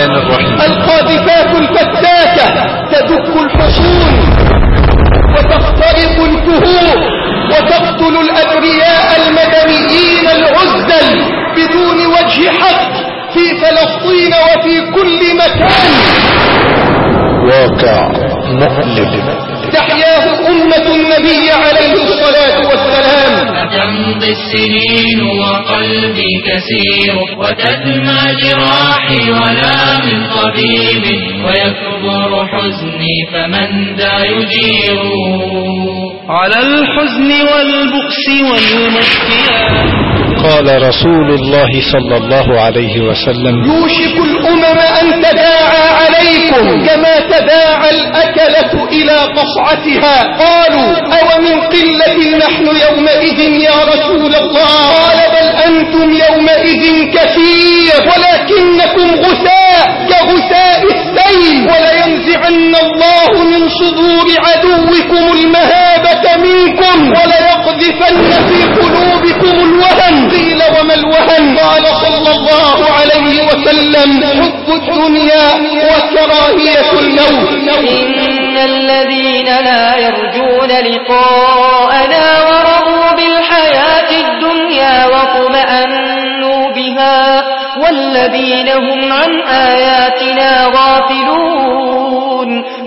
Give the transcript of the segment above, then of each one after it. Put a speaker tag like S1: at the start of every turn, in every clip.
S1: الرحمن الرحيم.
S2: القاذفات الفتاكة تدك الحصون وتخترق الكهوف وتقتل الأبرياء المدنيين العزل بدون وجه حق في فلسطين وفي كل مكان.
S1: واقع مؤلم
S2: تحياه أمة النبي عليه الصلاة والسلام.
S3: تمضي السنين وقلبي كثير وتدمى جراحي ولا من طبيب ويكبر حزني فمن ذا يجير على الحزن والبؤس والمشكلات.
S1: قال رسول الله صلى الله عليه وسلم
S2: يوشك الأمم أن تداعى عليكم كما تداعى الأكلة إلى قصعتها. قالوا أو من قلة نحن يومئذ يا رسول الله؟ قال بل أنتم يومئذ كثير ولكنكم غثاء كغثاء السيل ولينزعن الله من صدور عدوكم المهابة منكم وليقذفن في قلوبكم الوهن. قيل وما الوهن؟ قال صلى الله عليه وسلم حب الدنيا وكراهية الموت.
S4: إن الذين لا يرجون لقاءنا ورضوا بالحياة الدنيا واطمأنوا بها والذين هم عن آياتنا غافلون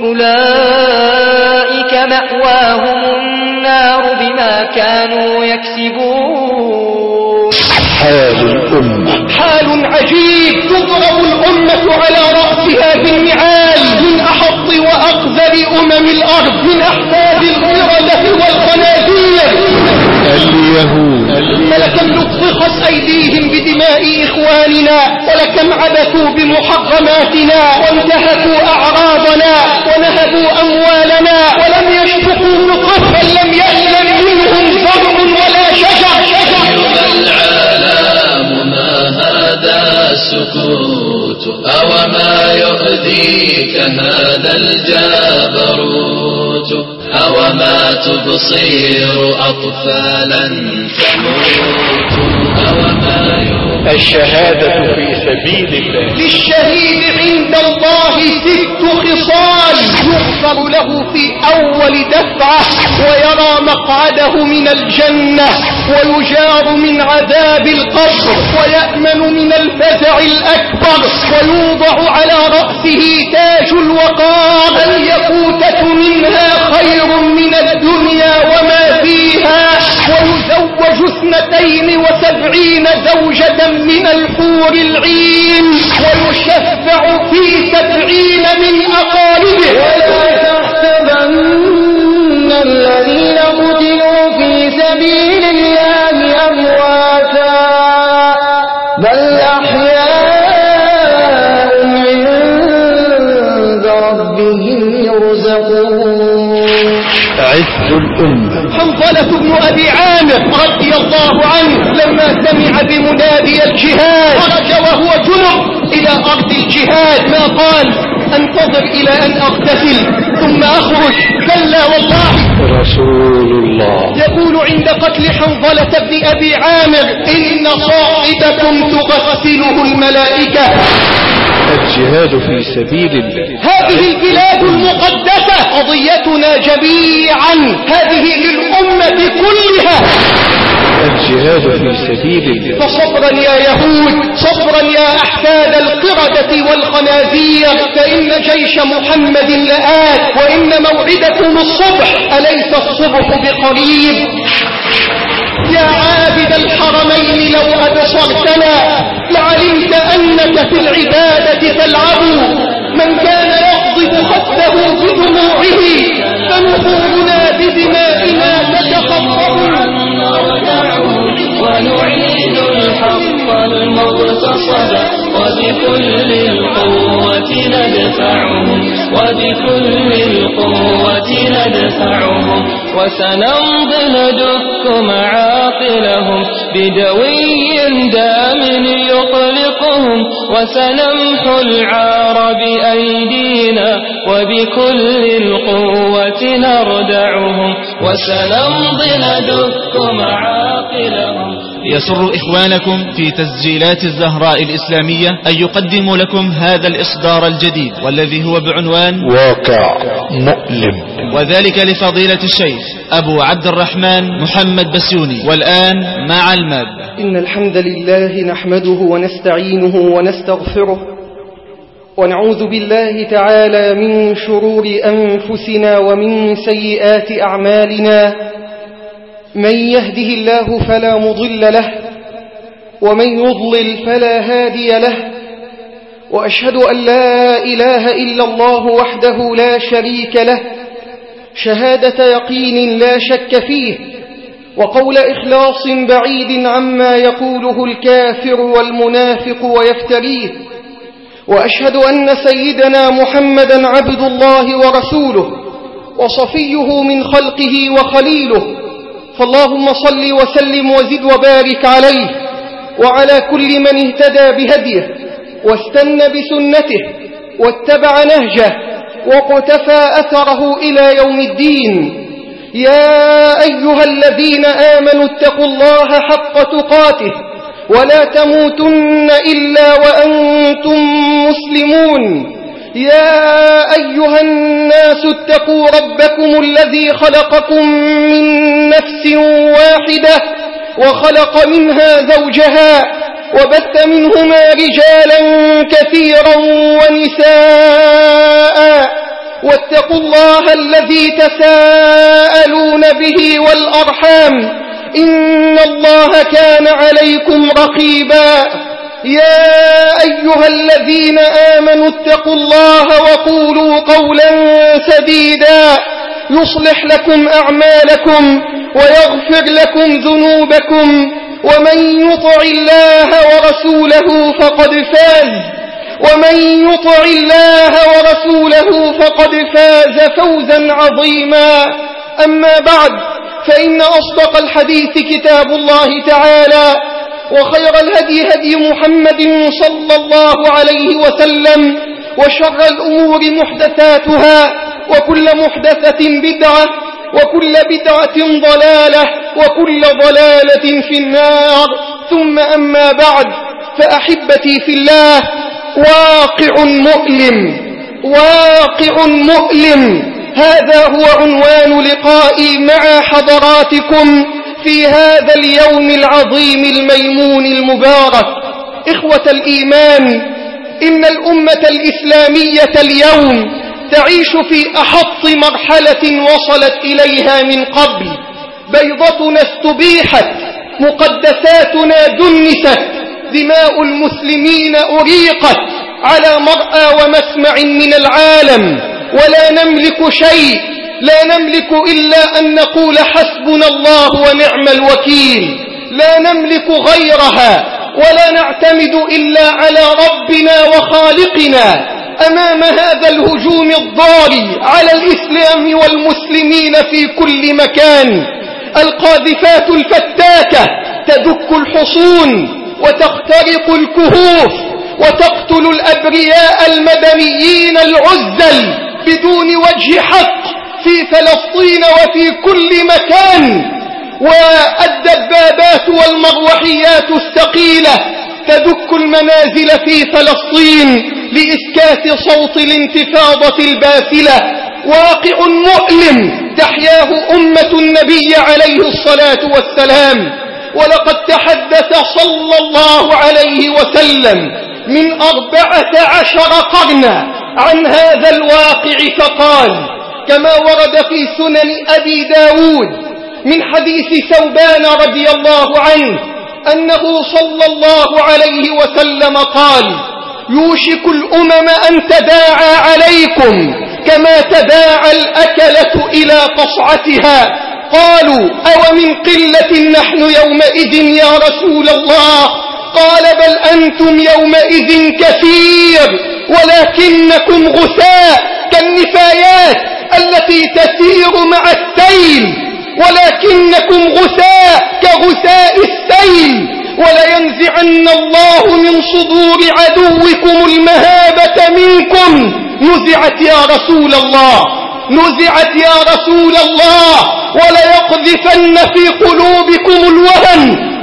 S4: أولئك مأواهم النار بما كانوا يكسبون.
S1: حال الأمة
S2: حال عجيب. تضرب الأمة على رأسها بالنعال من أحط وأقذر أمم الأرض من أحفاد القردة والخنازير.
S1: اليهود
S2: فلكم لطخت أيديهم بدماء إخواننا ولكم عبثوا بمحرماتنا وانتهكوا أعراضنا ونهبوا أموالنا ولم يشفقوا نطفا بل لم يألم منهم زرع ولا شجر.
S3: العالم ما هذا السكوت أوما يؤذيك هذا الجبروت أوما تبصير أطفالا تموت أوما
S1: الشهادة في سبيل الله.
S2: للشهيد عند الله 6 خصال يغفر له في أول دفعة ويرى مقعده من الجنة ويجار من عذاب القبر ويأمن من الفزع الأكبر ويوضع على رأسه تاج الوقار. الياقوتة منها خير من الدنيا وما فيها ويزوج 72 زوجة من الحور العين ويشفع في 70 من أقاربه.
S4: ولا تحسبن الذين قتلوا في سبيل الله أمواتا بل أحياء عند ربهم يرزقون.
S1: عز الأمة
S2: حنظلة بن أبي عامر رضي الله عنه لما سمع بمنادي الجهاد خرج وهو جنب إلى أرض الجهاد. ما قال أنتظر إلى أن أغتسل ثم أخرج؟ كلا والله.
S1: رسول الله
S2: يقول عند قتل حنظلة بن أبي عامر إن صاحبكم تغسله الملائكة.
S1: الجهاد في سبيل الله.
S2: هذه البلاد المقدسة قضيتنا جميعا. هذه للأمة كلها.
S1: الجهاد في سبيل الله.
S2: فصبرا يا يهود صبرا يا أحفاد القردة والخنازير فإن جيش محمد لآت وإن موعدكم الصبح أليس الصبح بقريب؟ يا عابد الحرمين لو أبصرتنا لعلمت أنك في العبادة تلعب. من كان يغضب خده بدموعه فنحورنا بدمائنا تتخطب.
S3: ونعيد الحق المغتصب وبكل القوة ندفعهم وبكل القوة ندفعهم وسنمضي ندك معاقلهم بدوي دام يطلقهم وسنمحو العار بأيدينا وبكل القوة نردعهم وسنمضي ندك معاقلهم
S5: يسر إخوانكم في تسجيلات الزهراء الإسلامية أن يقدموا لكم هذا الإصدار الجديد والذي هو بعنوان
S1: واقع مؤلم،
S5: وذلك لفضيلة الشيخ أبو عبد الرحمن محمد بسيوني. والآن مع المادة.
S2: إن الحمد لله نحمده ونستعينه ونستغفره ونعوذ بالله تعالى من شرور أنفسنا ومن سيئات أعمالنا. من يهده الله فلا مضل له ومن يضلل فلا هادي له، وأشهد أن لا إله إلا الله وحده لا شريك له شهادة يقين لا شك فيه، وقول إخلاص بعيد عما يقوله الكافر والمنافق ويفتريه. وأشهد أن سيدنا محمدا عبد الله ورسوله وصفيه من خلقه وخليله، فاللهم صل وسلم وزد وبارك عليه وعلى كل من اهتدى بهديه واستنى بسنته واتبع نهجه وقتفى أثره إلى يوم الدين. يا أيها الذين آمنوا اتقوا الله حق تقاته ولا تموتن إلا وأنتم مسلمون. يا أيها الناس اتقوا ربكم الذي خلقكم من نفس واحدة وخلق منها زوجها وبث منهما رجالا كثيرا ونساء، واتقوا الله الذي تساءلون به والأرحام إن الله كان عليكم رقيبا. يا أيها الذين آمنوا اتقوا الله وقولوا قولا سديدا يصلح لكم أعمالكم ويغفر لكم ذنوبكم، ومن يطع الله ورسوله فقد فاز فوزا عظيما. أما بعد، فإن أصدق الحديث كتاب الله تعالى، وخير الهدي هدي محمد صلى الله عليه وسلم، وشر الأمور محدثاتها، وكل محدثة بدعة، وكل بدعة ضلالة، وكل ضلالة في النار. ثم أما بعد، فأحبتي في الله، واقع مؤلم، هذا هو عنوان لقائي مع حضراتكم في هذا اليوم العظيم الميمون المبارك. إخوة الإيمان، إن الأمة الإسلامية اليوم تعيش في أحط مرحلة وصلت إليها من قبل. بيضتنا استبيحت، مقدساتنا دنست، دماء المسلمين أريقت على مرأى ومسمع من العالم، ولا نملك شيء، لا نملك إلا أن نقول حسبنا الله ونعم الوكيل، لا نملك غيرها، ولا نعتمد إلا على ربنا وخالقنا أمام هذا الهجوم الضاري على الإسلام والمسلمين في كل مكان. القاذفات الفتاكة تدك الحصون وتخترق الكهوف وتقتل الأبرياء المدنيين العزل بدون وجه حق في فلسطين وفي كل مكان. والدبابات والمروحيات الثقيلة تدك المنازل في فلسطين لإسكات صوت الانتفاضة الباسلة. واقع مؤلم تحياه أمة النبي عليه الصلاة والسلام. ولقد تحدث صلى الله عليه وسلم من 14 قرنا عن هذا الواقع، فقال كما ورد في سنن أبي داود من حديث ثوبان رضي الله عنه أنه صلى الله عليه وسلم قال: يوشك الأمم أن تداعى عليكم كما تداعى الأكلة إلى قصعتها. قالوا: أو من قلة نحن يومئذ يا رسول الله؟ قال: بل أنتم يومئذ كثير ولكنكم غثاء كالنفايات التي تسير مع السيل، ولكنكم غثاء كغثاء السيل، ولينزعن الله من صدور عدوكم المهابة منكم. نزعت يا رسول الله، نزعت يا رسول الله، وليقذفن في قلوبكم الوهن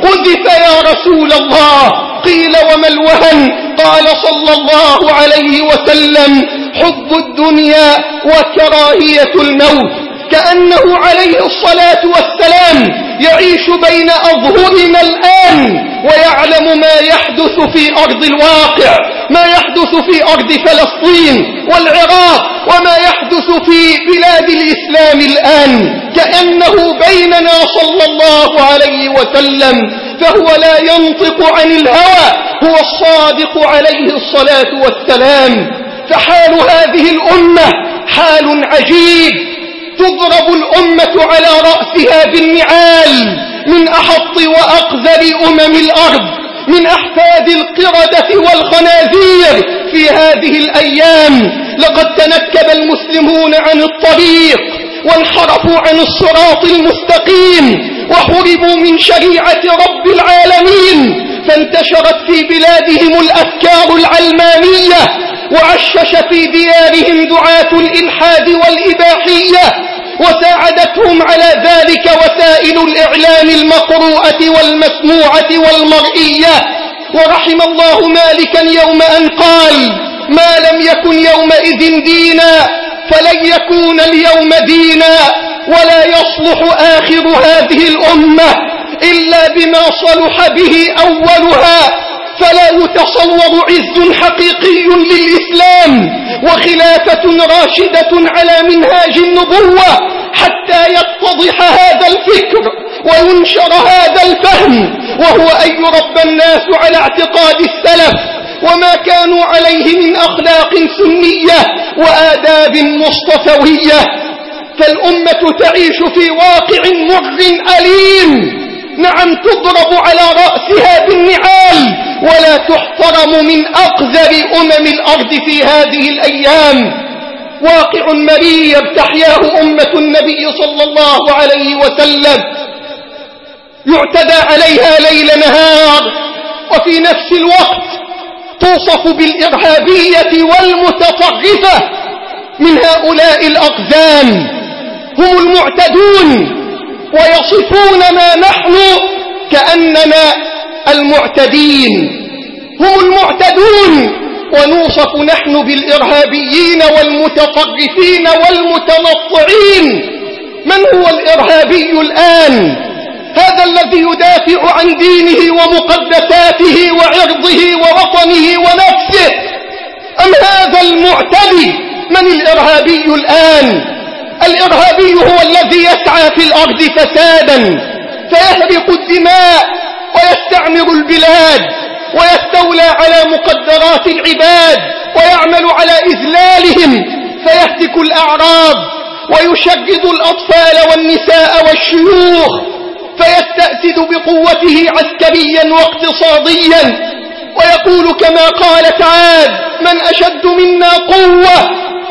S2: قذف يا رسول الله. قيل وما الوهن؟ قال صلى الله عليه وسلم حب الدنيا وكراهية الموت. كأنه عليه الصلاة والسلام يعيش بين أظهرنا الآن ويعلم ما يحدث في أرض الواقع، ما يحدث في أرض فلسطين والعراق وما يحدث في بلاد الإسلام الآن. كأنه بيننا صلى الله عليه وسلم، فهو لا ينطق عن الهوى، هو الصادق عليه الصلاة والسلام. فحال هذه الأمة حال عجيب، تضرب الأمة على رأسها بالنعال من أحط وأقذر أمم الأرض، من أحفاد القردة والخنازير في هذه الأيام. لقد تنكب المسلمون عن الطريق وانحرفوا عن الصراط المستقيم وحربوا من شريعة رب العالمين، فانتشرت في بلادهم الأفكار العلمانية، وعشش في ديارهم دعاة الإلحاد والإباحية، وساعدتهم على ذلك وسائل الإعلام المقروءة والمسموعة والمرئية. ورحم الله مالكا يوم أن قال ما لم يكن يومئذ دينا فلن يكون اليوم دينا، ولا يصلح آخر هذه الأمة إلا بما صلح به أولها. فلا يتصور عز حقيقي للإسلام وخلافة راشدة على منهاج النبوة حتى يتضح هذا الفكر وينشر هذا الفهم، وهو أن يربى الناس على اعتقاد السلف وما كانوا عليه من أخلاق سنية وآداب مصطفوية. فالأمة تعيش في واقع مر أليم، نعم تضرب على رأسها بالنعال ولا تحترم من أقذر أمم الأرض في هذه الأيام. واقع مرير تحياه أمة النبي صلى الله عليه وسلم، يعتدى عليها ليل نهار، وفي نفس الوقت توصف بالإرهابية والمتطرفة. من هؤلاء الأقزام هم المعتدون، ويصفوننا نحن كأننا المعتدين. هم المعتدون ونوصف نحن بالإرهابيين والمتطرفين والمتنطعين. من هو الإرهابي الآن؟ هذا الذي يدافع عن دينه ومقدساته وعرضه ووطنه ونفسه، أم هذا المعتدي؟ من الإرهابي الآن؟ الإرهابي هو الذي يسعى في الأرض فسادا فيهرق الدماء ويستعمر البلاد ويستولى على مقدرات العباد ويعمل على إذلالهم، فيهتك الأعراض ويشرد الأطفال والنساء والشيوخ، فيستأسد بقوته عسكريا واقتصاديا، ويقول كما قالت عاد من أشد منا قوة.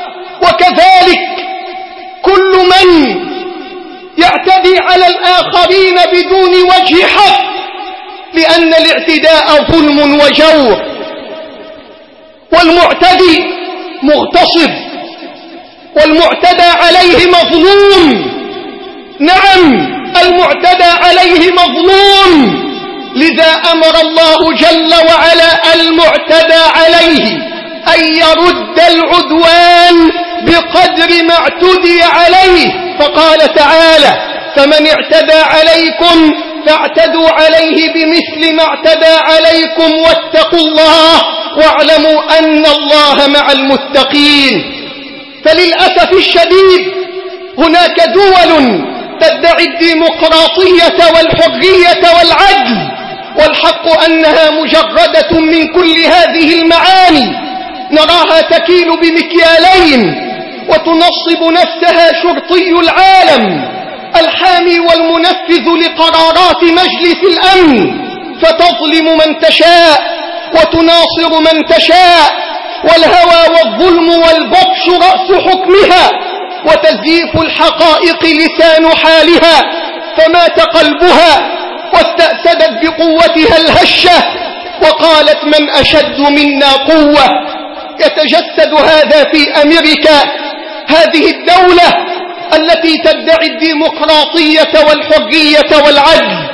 S2: وكذلك كل من يعتدي على الآخرين بدون وجه حق، لأن الاعتداء ظلم وجور، والمعتدي مغتصب، والمعتدى عليه مظلوم. نعم المعتدى عليه مظلوم، لذا أمر الله جل وعلا المعتدى عليه أن يرد العدوان بقدر ما اعتدي عليه، فقال تعالى فمن اعتدى عليكم فاعتدوا عليه بمثل ما اعتدى عليكم واتقوا الله واعلموا أن الله مع المتقين. فللأسف الشديد هناك دول تدعي الديمقراطية والحرية والعدل، والحق أنها مجردة من كل هذه المعاني. نراها تكيل بمكيالين وتنصب نفسها شرطي العالم الحامي والمنفذ لقرارات مجلس الأمن، فتظلم من تشاء وتناصر من تشاء، والهوى والظلم والبطش رأس حكمها، وتزييف الحقائق لسان حالها، فمات قلبها واستأسدت بقوتها الهشة وقالت من أشد منا قوة. يتجسد هذا في أمريكا، هذه الدولة التي تدعي الديمقراطية والحرية والعدل،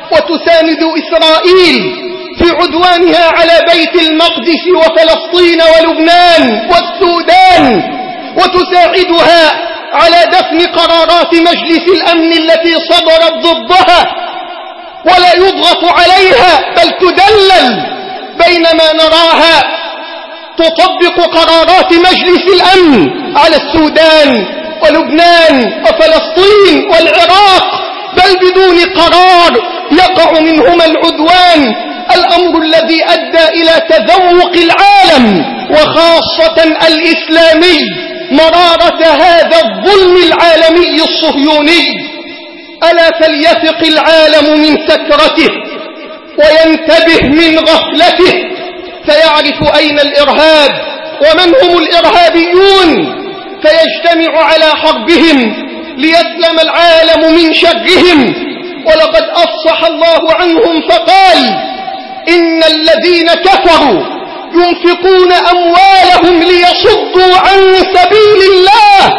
S2: وتساند إسرائيل في عدوانها على بيت المقدس وفلسطين ولبنان والسودان، وتساعدها على دفن قرارات مجلس الأمن التي صدرت ضدها، ولا يضغط عليها بل تدلل، بينما نراها تطبق قرارات مجلس الأمن على السودان ولبنان وفلسطين والعراق، بل بدون قرار يقع منهما العدوان، الأمر الذي أدى إلى تذوق العالم وخاصة الإسلامي مرارة هذا الظلم العالمي الصهيوني. ألا فليفق العالم من سكرته وينتبه من غفلته، فيعرف أين الإرهاب ومن هم الإرهابيون، فيجتمع على حربهم ليسلم العالم من شرهم. ولقد أفصح الله عنهم فقال: إن الذين كفروا ينفقون أموالهم ليصدوا عن سبيل الله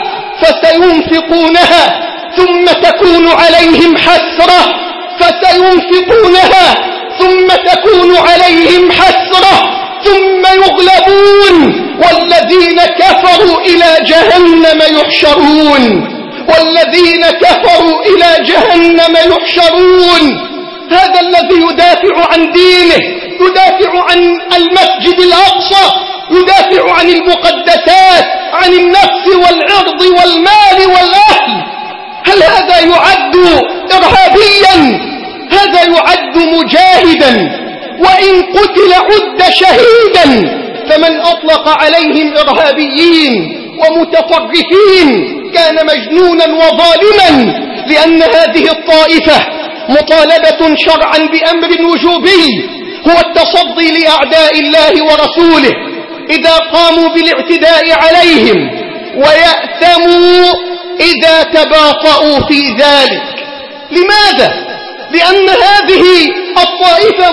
S2: فسينفقونها ثم تكون عليهم حسرة، فسينفقونها ثم تكون عليهم حسرة ثم يغلبون والذين كفروا إلى جهنم يحشرون، والذين كفروا إلى جهنم يحشرون. هذا الذي يدافع عن دينه، يدافع عن المسجد الأقصى، يدافع عن المقدسات، عن النفس والعرض والمال والأهل، هل هذا يعد إرهابيا؟ هذا يعد مجاهدا، وإن قتل عد شهيدا. فمن أطلق عليهم إرهابيين ومتطرفين كان مجنونا وظالما، لأن هذه الطائفة مطالبة شرعا بأمر وجوبي هو التصدي لأعداء الله ورسوله إذا قاموا بالاعتداء عليهم، ويأثموا إذا تباطؤوا في ذلك. لماذا؟ لأن هذه الطائفة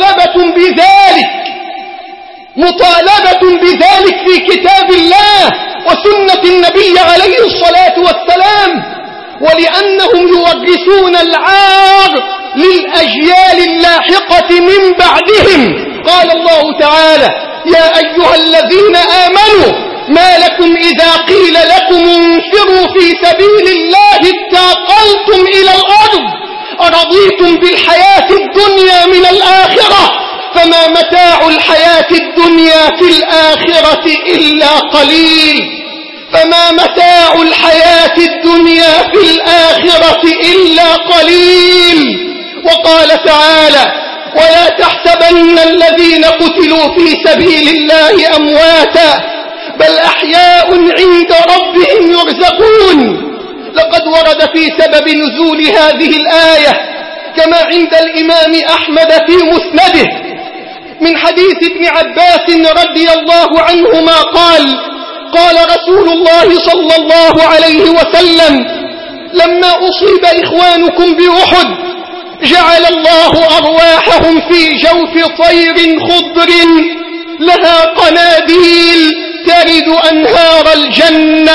S2: مطالبة بذلك في كتاب الله وسنة النبي عليه الصلاة والسلام، ولأنهم يورثون العار للأجيال اللاحقة من بعدهم. قال الله تعالى: يا أيها الذين آمنوا ما لكم إذا قيل لكم انفروا في سبيل الله اتاقلتم إلى الأرض أرضيتم بالحياة الدنيا من الآخرة فما متاع الحياة الدنيا في الآخرة إلا قليل، فما متاع الحياة الدنيا في الآخرة إلا قليل. وقال تعالى: ولا تحسبن الذين قتلوا في سبيل الله أمواتا بل أحياء عند ربهم يرزقون. لقد ورد في سبب نزول هذه الآية كما عند الإمام أحمد في مسنده من حديث ابن عباس رضي الله عنهما قال: قال رسول الله صلى الله عليه وسلم: لما أصيب إخوانكم بأحد جعل الله أرواحهم في جوف طير خضر لها قناديل ترد أنهار الجنة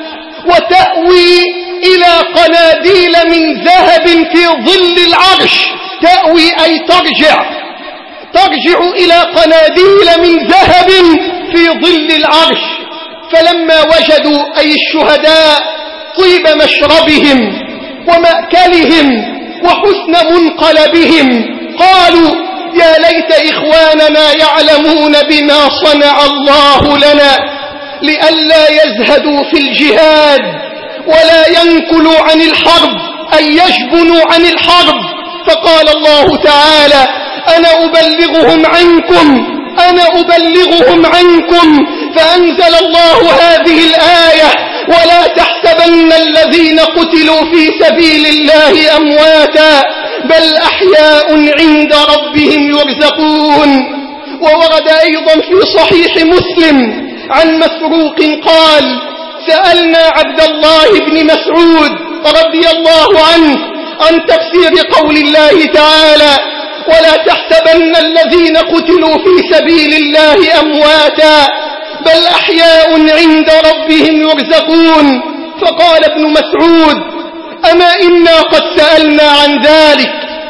S2: وتأوي إلى قناديل من ذهب في ظل العرش. تأوي أي ترجع إلى قناديل من ذهب في ظل العرش. فلما وجدوا أي الشهداء طيب مشربهم ومأكلهم وحسن منقلبهم قالوا: يا ليت إخواننا يعلمون بما صنع الله لنا لئلا يزهدوا في الجهاد ولا ينكلوا عن الحرب أي يجبنوا عن الحرب. فقال الله تعالى: أنا أبلغهم عنكم فأنزل الله هذه الآية: ولا تحسبن الذين قتلوا في سبيل الله أمواتا بل أحياء عند ربهم يرزقون. وورد أيضا في صحيح مسلم عن مسروق قال: سألنا عبد الله بن مسعود رضي الله عنه عن تفسير قول الله تعالى: ولا تحسبن الذين قتلوا في سبيل الله أمواتا بل أحياء عند ربهم يرزقون. فقال ابن مسعود: أما إنا قد سألنا عن ذلك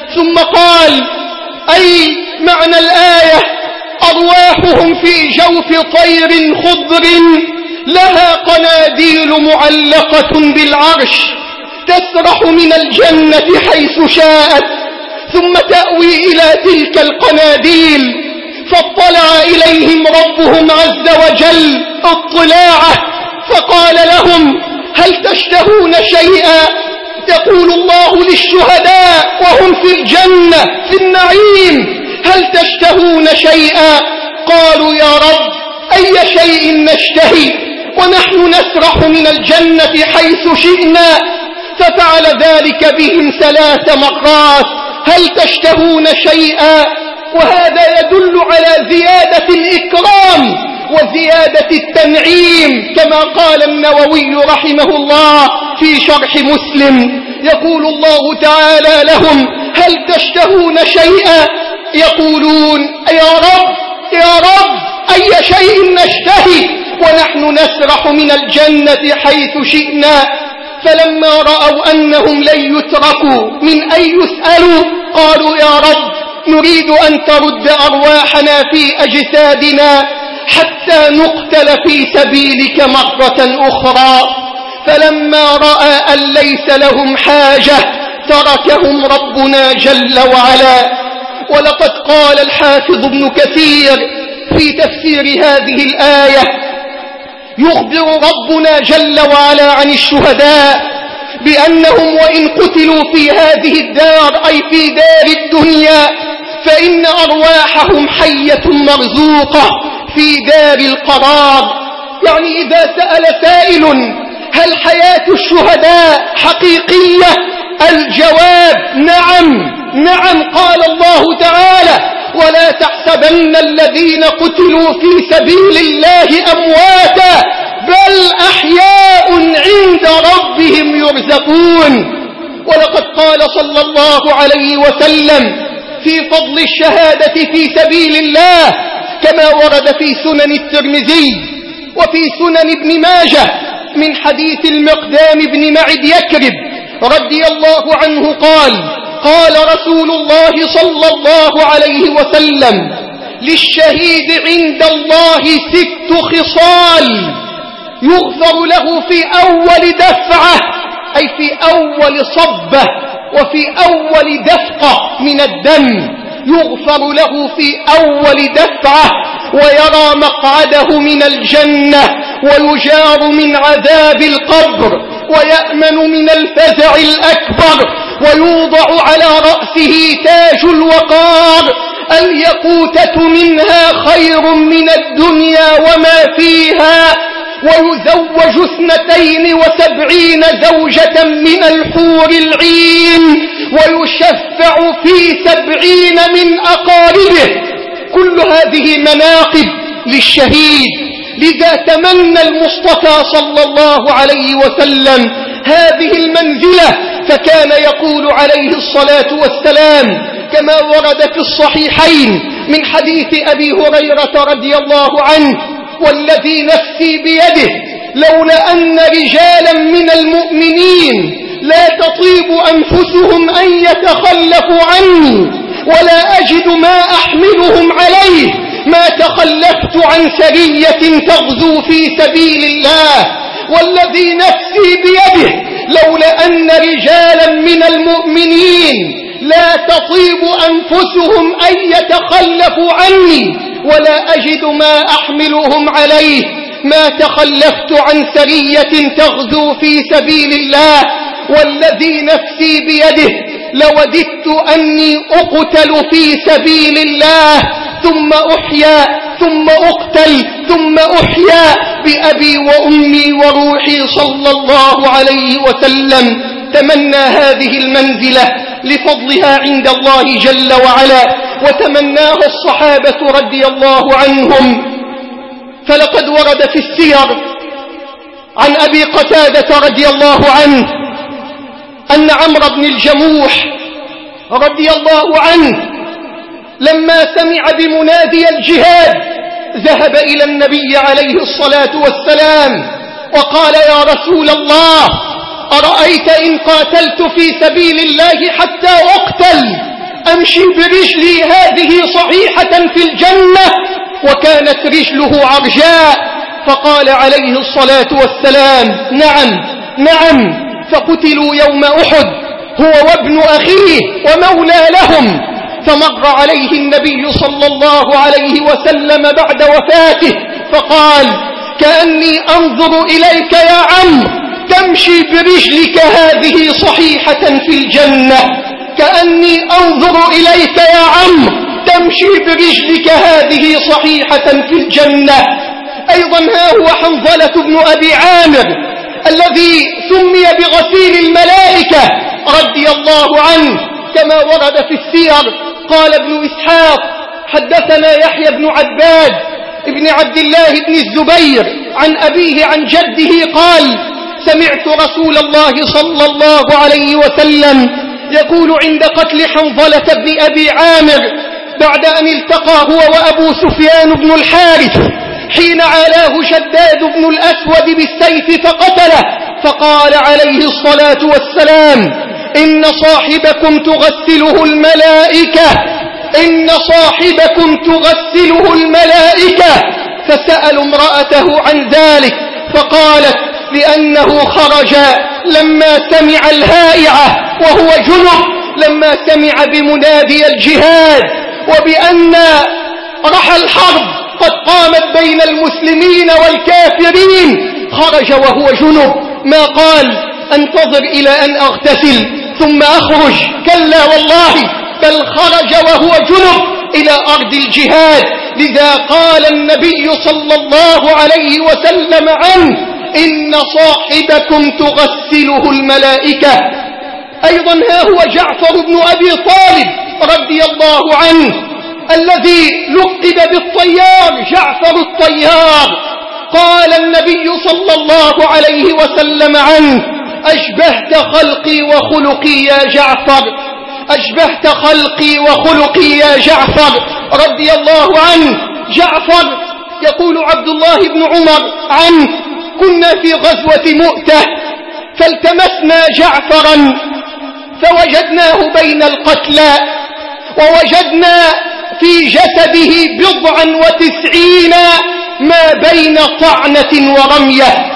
S2: ثم قال: أي معنى الآية: أرواحهم في جوف طير خضر لها قناديل معلقة بالعرش تسرح من الجنة حيث شاءت ثم تأوي إلى تلك القناديل. فاطلع إليهم ربهم عز وجل اطلاعه فقال لهم: هل تشتهون شيئا؟ يقول الله للشهداء وهم في الجنة في النعيم: هل تشتهون شيئا؟ قالوا: يا رب أي شيء نشتهي ونحن نسرح من الجنة حيث شئنا. ففعل ذلك بهم 3 مرات: هل تشتهون شيئا؟ وهذا يدل على زيادة الإكرام وزيادة التنعيم، كما قال النووي رحمه الله في شرح مسلم. يقول الله تعالى لهم: هل تشتهون شيئا؟ يقولون: يا رب يا رب أي شيء نشتهي ونحن نسرح من الجنة حيث شئنا. فلما رأوا أنهم لن يتركوا من أن يسألوا قالوا: يا رب نريد أن ترد أرواحنا في أجسادنا حتى نقتل في سبيلك مرة أخرى. فلما رأى أن ليس لهم حاجة تركهم ربنا جل وعلا. ولقد قال الحافظ ابن كثير في تفسير هذه الآية: يخبر ربنا جل وعلا عن الشهداء بأنهم وإن قتلوا في هذه الدار أي في دار الدنيا فإن أرواحهم حية مرزوقة في دار القرار. يعني إذا سأل سائل: هل حياة الشهداء حقيقية؟ الجواب: نعم نعم. قال الله تعالى: ولا تحسبن الذين قتلوا في سبيل الله أمواتا بل أحياء عند ربهم يرزقون. ولقد قال صلى الله عليه وسلم في فضل الشهادة في سبيل الله كما ورد في سنن الترمذي وفي سنن ابن ماجه من حديث المقدام بن معد يكرب رضي الله عنه قال: قال رسول الله صلى الله عليه وسلم: للشهيد عند الله 6 خصال يغفر له في أول دفعة أي في أول صبة وفي أول دفقة من الدم، يغفر له في أول دفعة ويرى مقعده من الجنة ويجار من عذاب القبر ويأمن من الفزع الأكبر ويوضع على رأسه تاج الوقار. اليقوتة منها خير من الدنيا وما فيها. ويزوج 72 زوجة من الحور العين ويشفع في 70 من أقاربه. كل هذه مناقب للشهيد. لذا تمنى المصطفى صلى الله عليه وسلم هذه المنزلة، فكان يقول عليه الصلاة والسلام كما ورد في الصحيحين من حديث أبي هريرة رضي الله عنه: والذي نفسي بيده لولا أن رجالا من المؤمنين لا تطيب أنفسهم أن يتخلفوا عني ولا أجد ما أحملهم عليه ما تخلفت عن سرية تغزو في سبيل الله. والذي نفسي بيده لولا أن رجالا من المؤمنين لا تطيب أنفسهم أن يتخلفوا عني ولا أجد ما أحملهم عليه ما تخلفت عن سرية تغزو في سبيل الله. والذي نفسي بيده لوددت أني أقتل في سبيل الله ثم أحيا ثم أقتل ثم أحيا بأبي وأمي وروحي صلى الله عليه وسلم. تمنى هذه المنزلة لفضلها عند الله جل وعلا، وتمناها الصحابة رضي الله عنهم. فلقد ورد في السير عن أبي قتادة رضي الله عنه أن عمرو بن الجموح رضي الله عنه لما سمع بمنادي الجهاد ذهب إلى النبي عليه الصلاة والسلام وقال: يا رسول الله، أرأيت إن قاتلت في سبيل الله حتى أقتل أمشي برجلي هذه صحيحة في الجنة، وكانت رجله عرجاء. فقال عليه الصلاة والسلام: نعم نعم. فقتلوا يوم أحد هو وابن أخيه ومولى لهم. فمر عليه النبي صلى الله عليه وسلم بعد وفاته فقال: كأني أنظر إليك يا عم تمشي برجلك هذه صحيحة في الجنة، كأني أنظر إليك يا عم تمشي برجلك هذه صحيحة في الجنة. أيضا ها هو حنظلة بن أبي عامر الذي سمي بغسيل الملائكة رضي الله عنه كما ورد في السير. قال ابن إسحاق: حدثنا يحيى بن عباد ابن عبد الله بن الزبير عن أبيه عن جده قال: سمعت رسول الله صلى الله عليه وسلم يقول عند قتل حنظلة بن أبي عامر بعد أن التقى هو وأبو سفيان بن الحارث حين عالاه شداد بن الأسود بالسيف فقتله، فقال عليه الصلاة والسلام: إن صاحبكم تغسله الملائكة، إن صاحبكم تغسله الملائكة. فسأل امرأته عن ذلك فقالت: لأنه خرج لما سمع الهائعة وهو جنب، لما سمع بمنادي الجهاد وبأن رحى الحرب قد قامت بين المسلمين والكافرين، خرج وهو جنب. ما قال: انتظر إلى أن أغتسل ثم أخرج، كلا والله، بل خرج وهو جنب إلى أرض الجهاد. لذا قال النبي صلى الله عليه وسلم عنه: إن صاحبكم تغسله الملائكة. أيضا ها هو جعفر بن أبي طالب رضي الله عنه الذي لقب بالطيار، جعفر الطيار. قال النبي صلى الله عليه وسلم عنه: أشبهت خلقي وخلقي يا جعفر، أشبهت خلقي وخلقي يا جعفر رضي الله عنه. جعفر يقول عبد الله بن عمر عنه: كنا في غزوة مؤتة فالتمسنا جعفرا فوجدناه بين القتلى، ووجدنا في جسده 99 ما بين طعنة ورمية،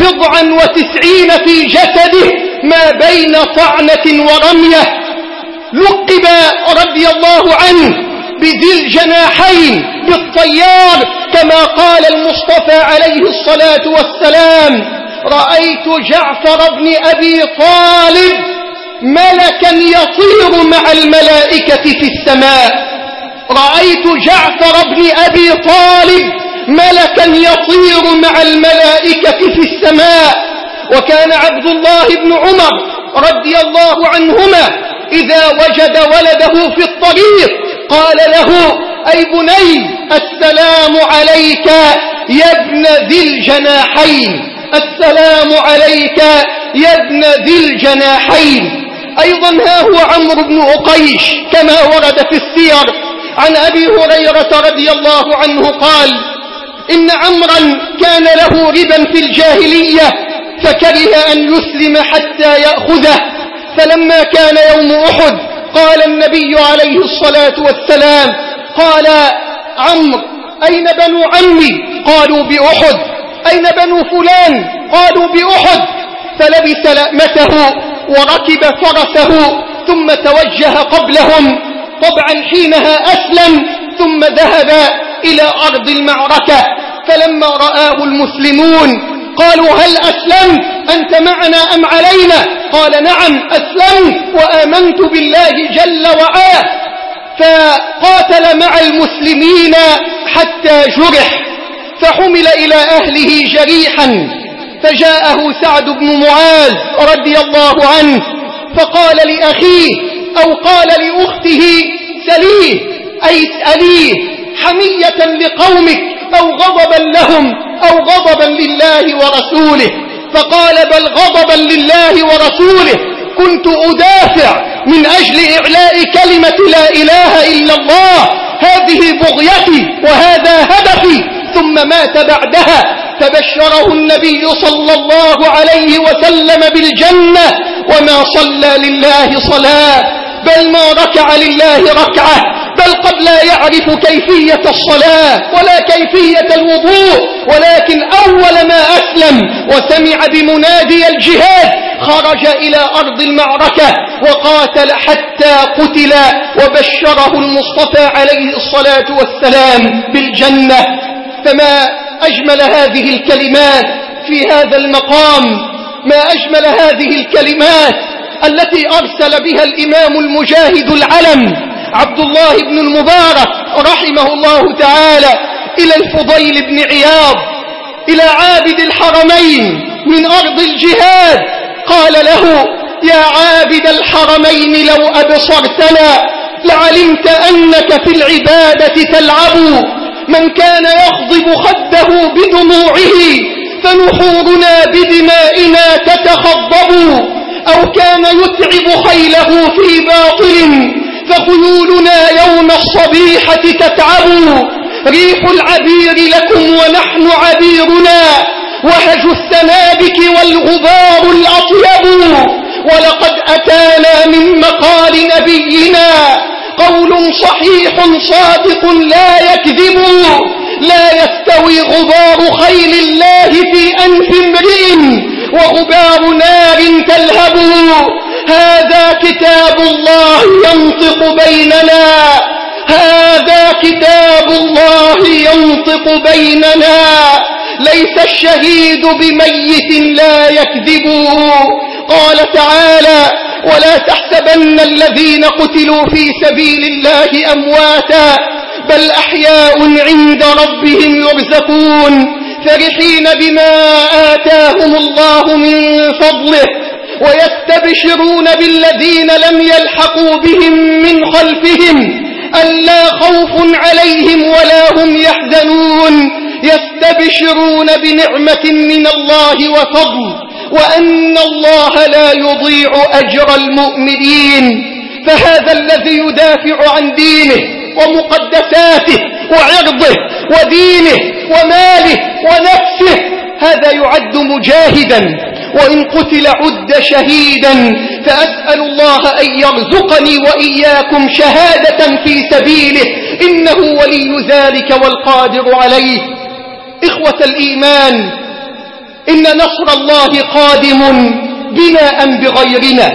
S2: 99 في جسده ما بين طعنة ورمية. لقب رضي الله عنه بذي الجناحين، بالطيار، كما قال المصطفى عليه الصلاة والسلام: رأيت جعفر بن أبي طالب ملكا يطير مع الملائكة في السماء، رأيت جعفر بن أبي طالب ملكا يطير مع الملائكة في السماء. وكان عبد الله بن عمر رضي الله عنهما إذا وجد ولده في الطريق قال له: أي بني، السلام عليك يا ابن ذي الجناحين، السلام عليك يا ابن ذي الجناحين. أيضا ها هو عمرو بن عقيش كما ورد في السير عن أبي هريرة رضي الله عنه قال: إن عمرا كان له ربا في الجاهلية فكره أن يسلم حتى يأخذه، فلما كان يوم أحد قال النبي عليه الصلاة والسلام: قال عمرو: أين بنو عمي؟ قالوا: بأحد. أين بنو فلان؟ قالوا: بأحد. فلبس لأمته وركب فرسه ثم توجه قبلهم، طبعا حينها أسلم، ثم ذهب إلى أرض المعركة. فلما رآه المسلمون قالوا: هل أسلمت؟ أنت معنا أم علينا؟ قال: نعم أسلمت وآمنت بالله جل وعلا. فقاتل مع المسلمين حتى جرح، فحمل إلى أهله جريحا، فجاءه سعد بن معاذ رضي الله عنه فقال لأخيه أو قال لأخته: سليه، أي اسأليه حمية لقومك أو غضبا لهم أو غضبا لله ورسوله. فقال: بل غضبا لله ورسوله، كنت أدافع من أجل إعلاء كلمة لا إله إلا الله، هذه بغيتي وهذا هدفي. ثم مات بعدها، فبشره النبي صلى الله عليه وسلم بالجنة، وما صلى لله صلاة بل ما ركع لله ركعة، بل قد لا يعرف كيفية الصلاة ولا كيفية الوضوء، ولكن أول ما أسلم وسمع بمنادي الجهاد خرج إلى أرض المعركة وقاتل حتى قتل، وبشره المصطفى عليه الصلاة والسلام بالجنة. فما أجمل هذه الكلمات في هذا المقام، ما أجمل هذه الكلمات التي أرسل بها الإمام المجاهد العلم عبد الله بن المبارك رحمه الله تعالى إلى الفضيل بن عياض، إلى عابد الحرمين من أرض الجهاد. قال له: يا عابد الحرمين لو أبصرتنا لعلمت أنك في العبادة تلعب. من كان يخضب خده بدموعه فنحورنا بدمائنا تتخضب، أو كان يتعب خيله في باطل فخيولنا يوم الصبيحة تتعب. ريح العبير لكم ونحن عبيرنا، وهج السنابك والغبار الأطيب. ولقد أتانا من مقال نبينا قول صحيح صادق لا يكذب. لا يستوي غبار خيل الله في أنف امرئ وغبار نار تلهب. هذا كتاب الله ينطق بيننا، هذا كتاب الله ينطق بيننا. ليس الشهيد بميت لا يكذب. قال تعالى: ولا تحسبن الذين قتلوا في سبيل الله أمواتا بل أحياء عند ربهم يرزقون، فرحين بما آتاهم الله من فضله ويستبشرون بالذين لم يلحقوا بهم من خلفهم ألا خوف عليهم ولا هم يحزنون، يستبشرون بنعمة من الله وفضل وأن الله لا يضيع أجر المؤمنين. فهذا الذي يدافع عن دينه ومقدساته وعرضه ودينه وماله ونفسه، هذا يعد مجاهدا، وإن قتل عد شهيدا. فأسأل الله أن يرزقني وإياكم شهادة في سبيله، إنه ولي ذلك والقادر عليه. إخوة الإيمان، إن نصر الله قادم بنا أم بغيرنا،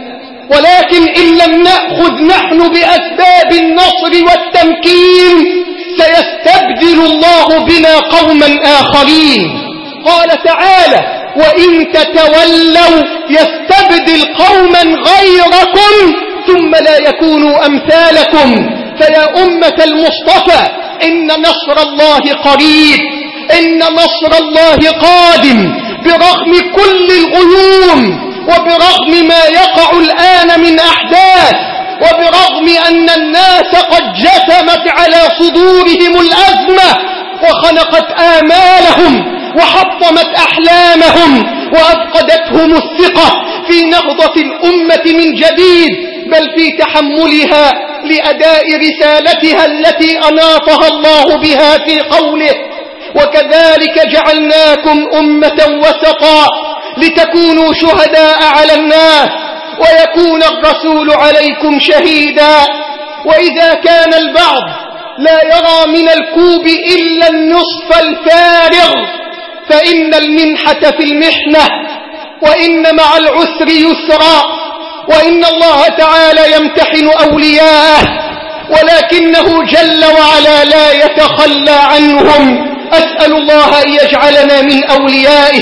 S2: ولكن إن لم نأخذ نحن بأسباب النصر والتمكين سيستبدل الله بنا قوما آخرين. قال تعالى: وإن تتولوا يستبدل قوما غيركم ثم لا يكونوا أمثالكم. فيا أمة المصطفى، إن نصر الله قريب، إن نصر الله قادم برغم كل الغيوم، وبرغم ما يقع الآن من أحداث، وبرغم أن الناس قد جثمت على صدورهم الأزمة وخنقت آمالهم وحطمت أحلامهم وأفقدتهم الثقة في نهضة الأمة من جديد، بل في تحملها لأداء رسالتها التي أناطها الله بها في قوله: وكذلك جعلناكم أمة وسطا لتكونوا شهداء على الناس ويكون الرسول عليكم شهيدا. وإذا كان البعض لا يرى من الكوب إلا النصف الفارغ، فإن المنحة في المحنة، وإن مع العسر يسرا، وإن الله تعالى يمتحن أولياءه، ولكنه جل وعلا لا يتخلى عنهم. أسأل الله أن يجعلنا من أوليائه.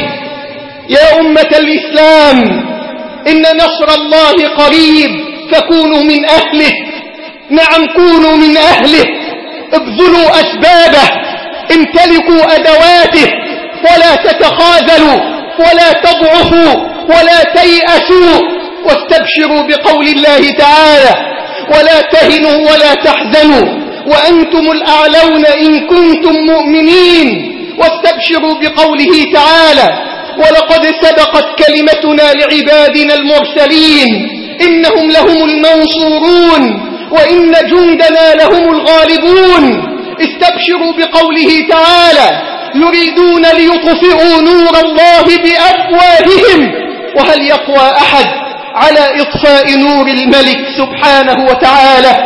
S2: يا أمة الإسلام، إن نصر الله قريب، فكونوا من أهله. نعم، كونوا من أهله، ابذلوا أسبابه، امتلكوا أدواته، ولا تتخاذلوا ولا تضعفوا ولا تيأسوا، واستبشروا بقول الله تعالى: ولا تهنوا ولا تحزنوا وأنتم الأعلون إن كنتم مؤمنين. واستبشروا بقوله تعالى: ولقد سبقت كلمتنا لعبادنا المرسلين إنهم لهم المنصورون وإن جندنا لهم الغالبون. استبشروا بقوله تعالى: يريدون ليطفئوا نور الله بأفواههم وهل يقوى أحد على إطفاء نور الملك سبحانه وتعالى.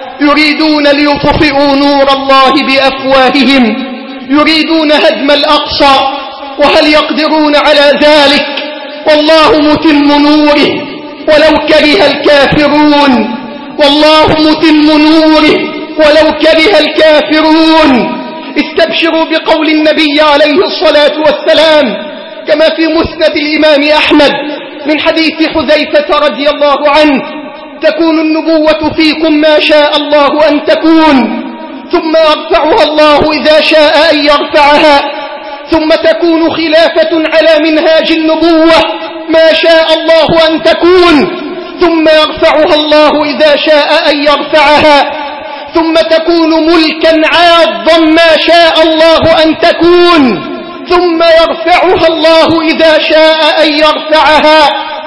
S2: يريدون ليطفئوا نور الله بأفواههم، يريدون هدم الأقصى، وهل يقدرون على ذلك؟ والله متم نوره ولو كره الكافرون، والله متم نوره ولو كره الكافرون. استبشروا بقول النبي عليه الصلاة والسلام كما في مسند الإمام أحمد من حديث حذيفة رضي الله عنه: تكون النبوة فيكم ما شاء الله أن تكون، ثم يرفعها الله إذا شاء أن يرفعها، ثم تكون خلافة على منهاج النبوة ما شاء الله أن تكون، ثم يرفعها الله إذا شاء أن يرفعها، ثم تكون ملكا عاضا ما شاء الله أن تكون، ثم يرفعها الله إذا شاء أن يرفعها،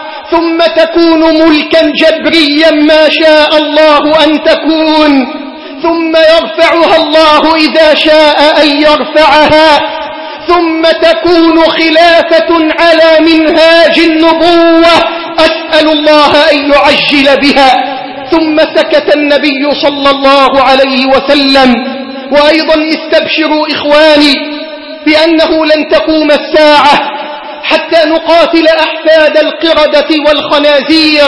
S2: ثم تكون ملكا جبريا ما شاء الله أن تكون، ثم يرفعها الله إذا شاء أن يرفعها، ثم تكون خلافة على منهاج النبوة أسأل الله أن يعجل بها. ثم سكت النبي صلى الله عليه وسلم. وأيضا استبشروا إخواني بأنه لن تقوم الساعة حتى نقاتل أحفاد القردة والخنازير،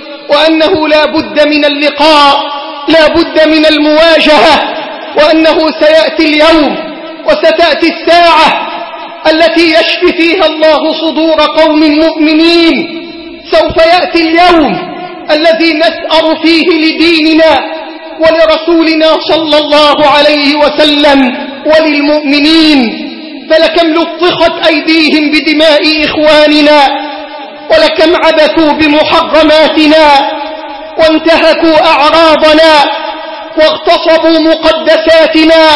S2: وأنه لا بد من اللقاء، لا بد من المواجهة، وأنه سيأتي اليوم وستأتي الساعة التي يشفي فيها الله صدور قوم مؤمنين. سوف يأتي اليوم الذي نسأر فيه لديننا ولرسولنا صلى الله عليه وسلم وللمؤمنين. فلكم لطخت أيديهم بدماء إخواننا، ولكم عبثوا بمحرماتنا، وانتهكوا أعراضنا، واغتصبوا مقدساتنا،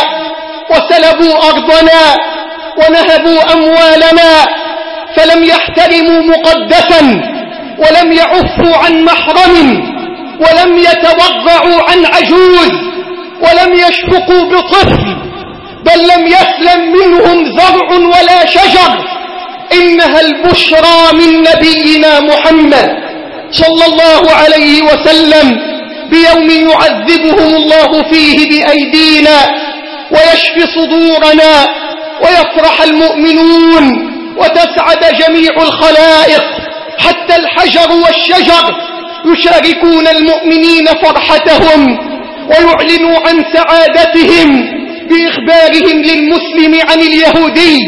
S2: وسلبوا أرضنا، ونهبوا أموالنا، فلم يحترموا مقدسا، ولم يعفوا عن محرم، ولم يتوضعوا عن عجوز، ولم يشفقوا بطفل، بل لم يسلم منهم زرع ولا شجر. إنها البشرى من نبينا محمد صلى الله عليه وسلم بيوم يعذبهم الله فيه بأيدينا ويشفي صدورنا، ويفرح المؤمنون وتسعد جميع الخلائق، حتى الحجر والشجر يشاركون المؤمنين فرحتهم ويعلنوا عن سعادتهم بإخبارهم للمسلم عن اليهودي،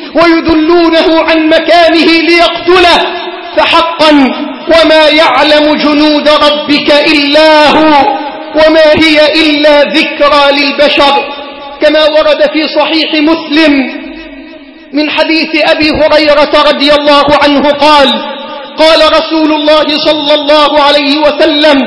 S2: ويدلونه عن مكانه ليقتله. فحقا وما يعلم جنود ربك إلا هو، وما هي إلا ذكرى للبشر. كما ورد في صحيح مسلم من حديث أبي هريرة رضي الله عنه قال: قال رسول الله صلى الله عليه وسلم: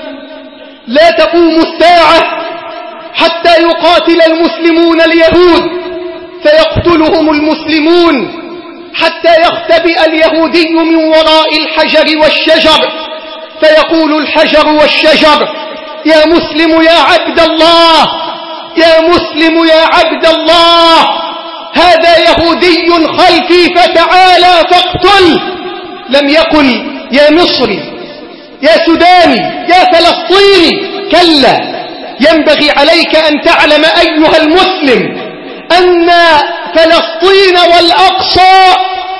S2: لا تقوم الساعة حتى يقاتل المسلمون اليهود فيقتلهم المسلمون، حتى يختبئ اليهودي من وراء الحجر والشجر، فيقول الحجر والشجر: يا مسلم يا عبد الله، يا مسلم يا عبد الله، هذا يهودي خلفي فتعالى فاقتل. لم يقل يا مصري يا سوداني يا فلسطيني، كلا، ينبغي عليك أن تعلم أيها المسلم أن فلسطين والأقصى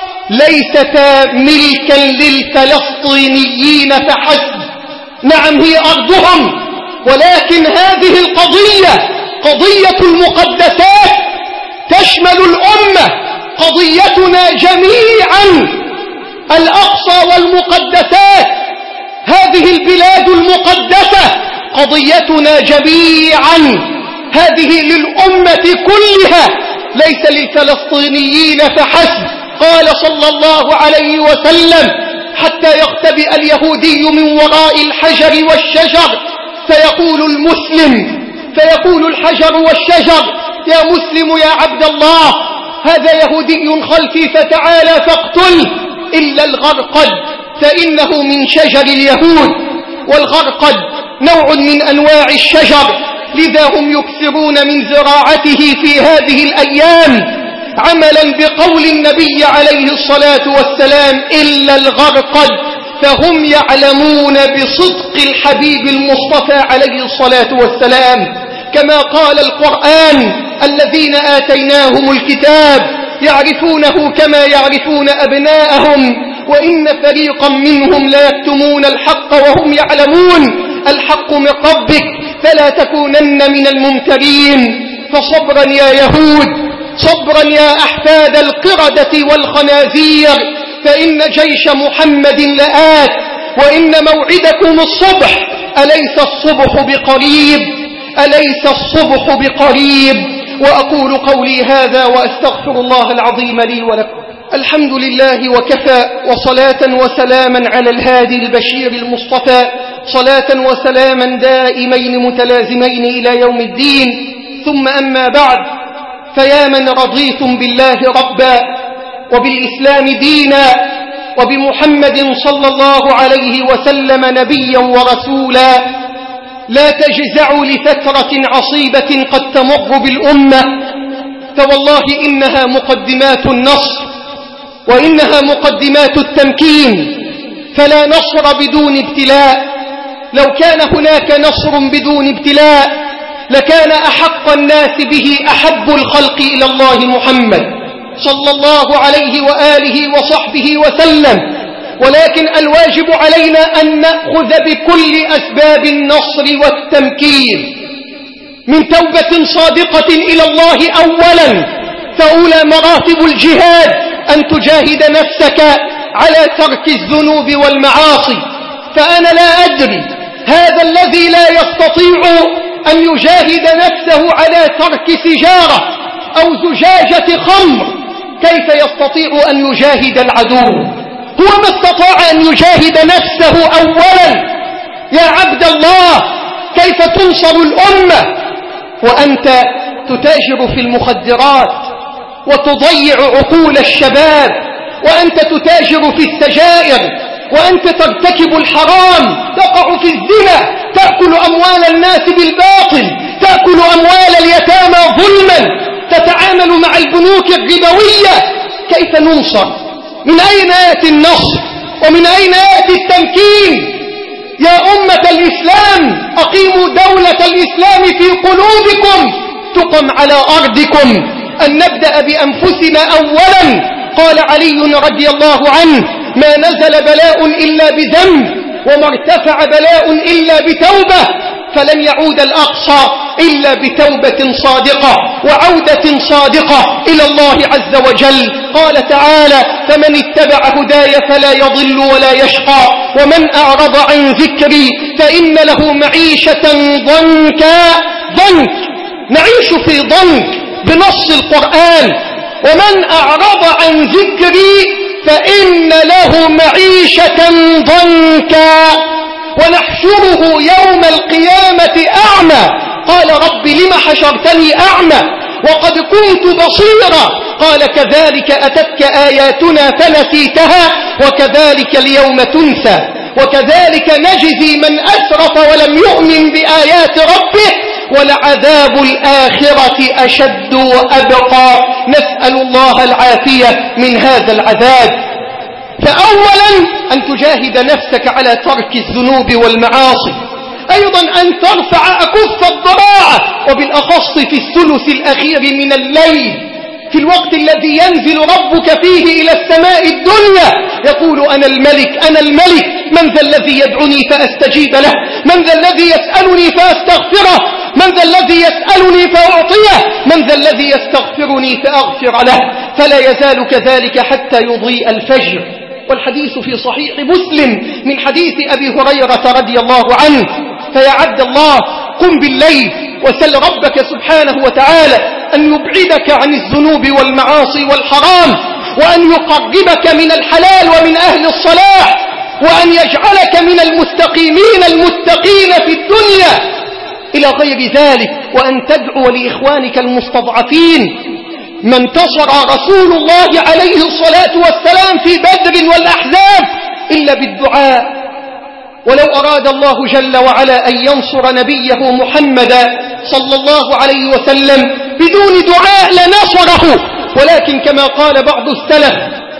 S2: ليستا ملكا للفلسطينيين فحسب. نعم هي أرضهم، ولكن هذه القضية قضية المقدسات تشمل الأمة، قضيتنا جميعا. الأقصى والمقدسات، هذه البلاد المقدسة قضيتنا جميعا، هذه للأمة كلها، ليس للفلسطينيين فحسب. قال صلى الله عليه وسلم: حتى يختبئ اليهودي من وراء الحجر والشجر فيقول المسلم، فيقول الحجر والشجر: يا مسلم يا عبد الله، هذا يهودي خلفي فتعالى فاقتل. إلا الغرقد فإنه من شجر اليهود، والغرقد نوع من أنواع الشجر، لذا هم يكثرون من زراعته في هذه الأيام، عملا بقول النبي عليه الصلاة والسلام: إلا الغرقد فهم يعلمون بصدق الحبيب المصطفى عليه الصلاة والسلام، كما قال القرآن: الذين آتيناهم الكتاب يعرفونه كما يعرفون أبناءهم وإن فريقا منهم ليكتمون الحق وهم يعلمون. الحق من ربك فلا تكونن من الممترين. فصبرا يا يهود، صبرا يا أحفاد القردة والخنازير، فإن جيش محمد لآت وإن موعدكم الصبح. أليس الصبح بقريب؟ أليس الصبح بقريب؟ وأقول قولي هذا وأستغفر الله العظيم لي ولكم. الحمد لله وكفى، وصلاة وسلاما على الهادي البشير المصطفى، صلاة وسلاما دائمين متلازمين إلى يوم الدين. ثم أما بعد، فيا من رضيتم بالله ربا وبالإسلام دينا وبمحمد صلى الله عليه وسلم نبيا ورسولا، لا تجزعوا لفترة عصيبة قد تمر بالأمة، فوالله إنها مقدمات النصر وإنها مقدمات التمكين، فلا نصر بدون ابتلاء. لو كان هناك نصر بدون ابتلاء لكان أحق الناس به أحب الخلق إلى الله محمد صلى الله عليه وآله وصحبه وسلم. ولكن الواجب علينا أن نأخذ بكل أسباب النصر والتمكين، من توبة صادقة إلى الله أولا، فأولى مراتب الجهاد أن تجاهد نفسك على ترك الذنوب والمعاصي. فأنا لا أدري هذا الذي لا يستطيع أن يجاهد نفسه على ترك سجارة أو زجاجة خمر كيف يستطيع أن يجاهد العدو؟ هو ما استطاع أن يجاهد نفسه أولا. يا عبد الله، كيف تنصر الأمة وأنت تتاجر في المخدرات وتضيع عقول الشباب، وأنت تتاجر في السجائر، وأنت ترتكب الحرام، تقع في الزنا، تأكل أموال الناس بالباطل، تأكل أموال اليتامى ظلما، تتعامل مع البنوك الربوية؟ كيف ننصر؟ من أين يأتي النصر؟ ومن أين يأتي التمكين؟ يا أمة الإسلام، أقيموا دولة الإسلام في قلوبكم تقم على أرضكم. أن نبدأ بأنفسنا أولا. قال علي رضي الله عنه: ما نزل بلاء إلا بذنب، وما ارتفع بلاء إلا بتوبة، فلن يعود الأقصى إلا بتوبة صادقة وعودة صادقة إلى الله عز وجل. قال تعالى: فمن اتبع هداي فلا يضل ولا يشقى، ومن أعرض عن ذكري فإن له معيشة ضنكا. ضنك، نعيش في ضنك بنص القرآن: ومن أعرض عن ذكري فإن له معيشة ضنكا ونحشره يوم القيامة أعمى. قال: رب لم حشرتني أعمى وقد كنت بصيرا؟ قال: كذلك أتتك آياتنا فنسيتها وكذلك اليوم تنسى. وكذلك نجزي من أسرف ولم يؤمن بآيات ربه، ولعذاب الآخرة أشد وأبقى. نسأل الله العافية من هذا العذاب. فأولا أن تجاهد نفسك على ترك الذنوب والمعاصي، أيضا أن ترفع أكف الضراعة، وبالأخص في الثلث الأخير من الليل، في الوقت الذي ينزل ربك فيه إلى السماء الدنيا يقول: أنا الملك أنا الملك، من ذا الذي يدعوني فأستجيب له؟ من ذا الذي يسألني فأستغفره؟ من ذا الذي يسألني فأعطيه؟ من ذا الذي يستغفرني فأغفر له؟ فلا يزال كذلك حتى يضيء الفجر. والحديث في صحيح مسلم من حديث أبي هريرة رضي الله عنه. فيا عبد الله، قم بالليل وسل ربك سبحانه وتعالى أن يبعدك عن الذنوب والمعاصي والحرام، وأن يقربك من الحلال ومن أهل الصلاح، وأن يجعلك من المستقيمين المتقين في الدنيا إلى غير ذلك، وأن تدعو لإخوانك المستضعفين. ما انتصر رسول الله عليه الصلاة والسلام في بدر والأحزاب إلا بالدعاء. ولو أراد الله جل وعلا أن ينصر نبيه محمدا صلى الله عليه وسلم بدون دعاء لنصره، ولكن كما قال بعض السلف: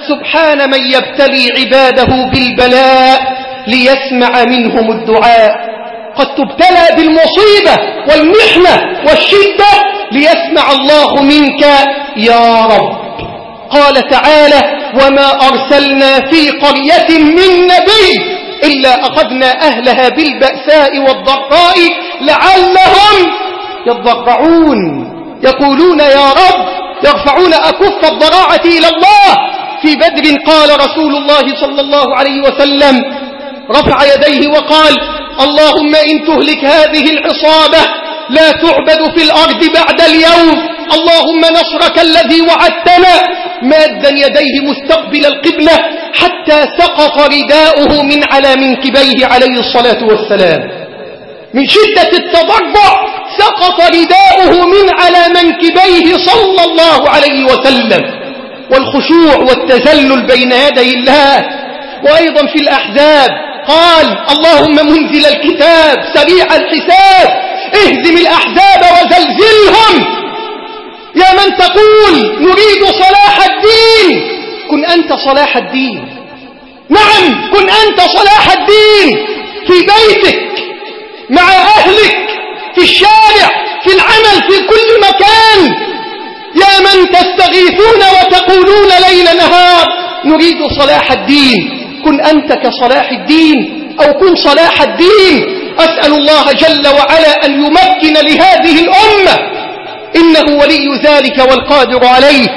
S2: سبحان من يبتلي عباده بالبلاء ليسمع منهم الدعاء. قد تبتلى بالمصيبة والمحنة والشدة ليسمع الله منك يا رب. قال تعالى وما أرسلنا في قرية من نبي إلا أخذنا أهلها بالبأساء والضراء لعلهم يضرعون. يقولون يا رب، يرفعون أكف الضراعة إلى الله. في بدر قال رسول الله صلى الله عليه وسلم، رفع يديه وقال اللهم إن تهلك هذه العصابة لا تعبد في الأرض بعد اليوم، اللهم نصرك الذي وعدتنا. مادا يديه مستقبل القبلة حتى سقط رداؤه من على منكبيه عليه الصلاة والسلام. من شدة التضرع سقط رداؤه من على منكبيه صلى الله عليه وسلم. والخشوع والتذلل بين يدي الله. وأيضا في الأحزاب قال اللهم منزل الكتاب سريع الحساب اهزم الأحزاب وزلزلهم. يا من تقول نريد صلاح الدين، كن أنت صلاح الدين. نعم، كن أنت صلاح الدين في بيتك، مع أهلك، في الشارع، في العمل، في كل مكان. يا من تستغيثون وتقولون ليل نهار نريد صلاح الدين، كن أنت كصلاح الدين أو كن صلاح الدين. أسأل الله جل وعلا أن يمكن لهذه الأمة، إنه ولي ذلك والقادر عليه.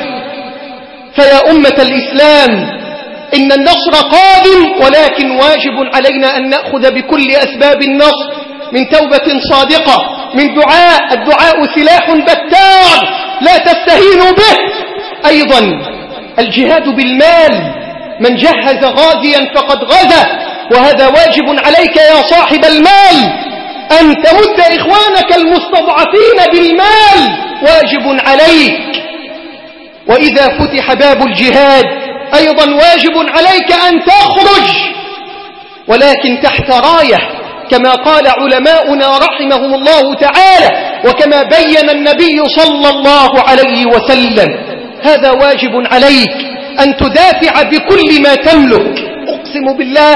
S2: فيا أمة الإسلام، إن النصر قادم، ولكن واجب علينا أن نأخذ بكل أسباب النصر، من توبة صادقة، من دعاء. الدعاء سلاح بتار لا تستهينوا به. أيضا الجهاد بالمال، من جهز غازيا فقد غزا، وهذا واجب عليك يا صاحب المال أن تمد إخوانك المستضعفين بالمال، واجب عليك. وإذا فتح باب الجهاد أيضا واجب عليك أن تخرج، ولكن تحت راية، كما قال علماؤنا رحمهم الله تعالى، وكما بين النبي صلى الله عليه وسلم. هذا واجب عليك أن تدافع بكل ما تملك. أقسم بالله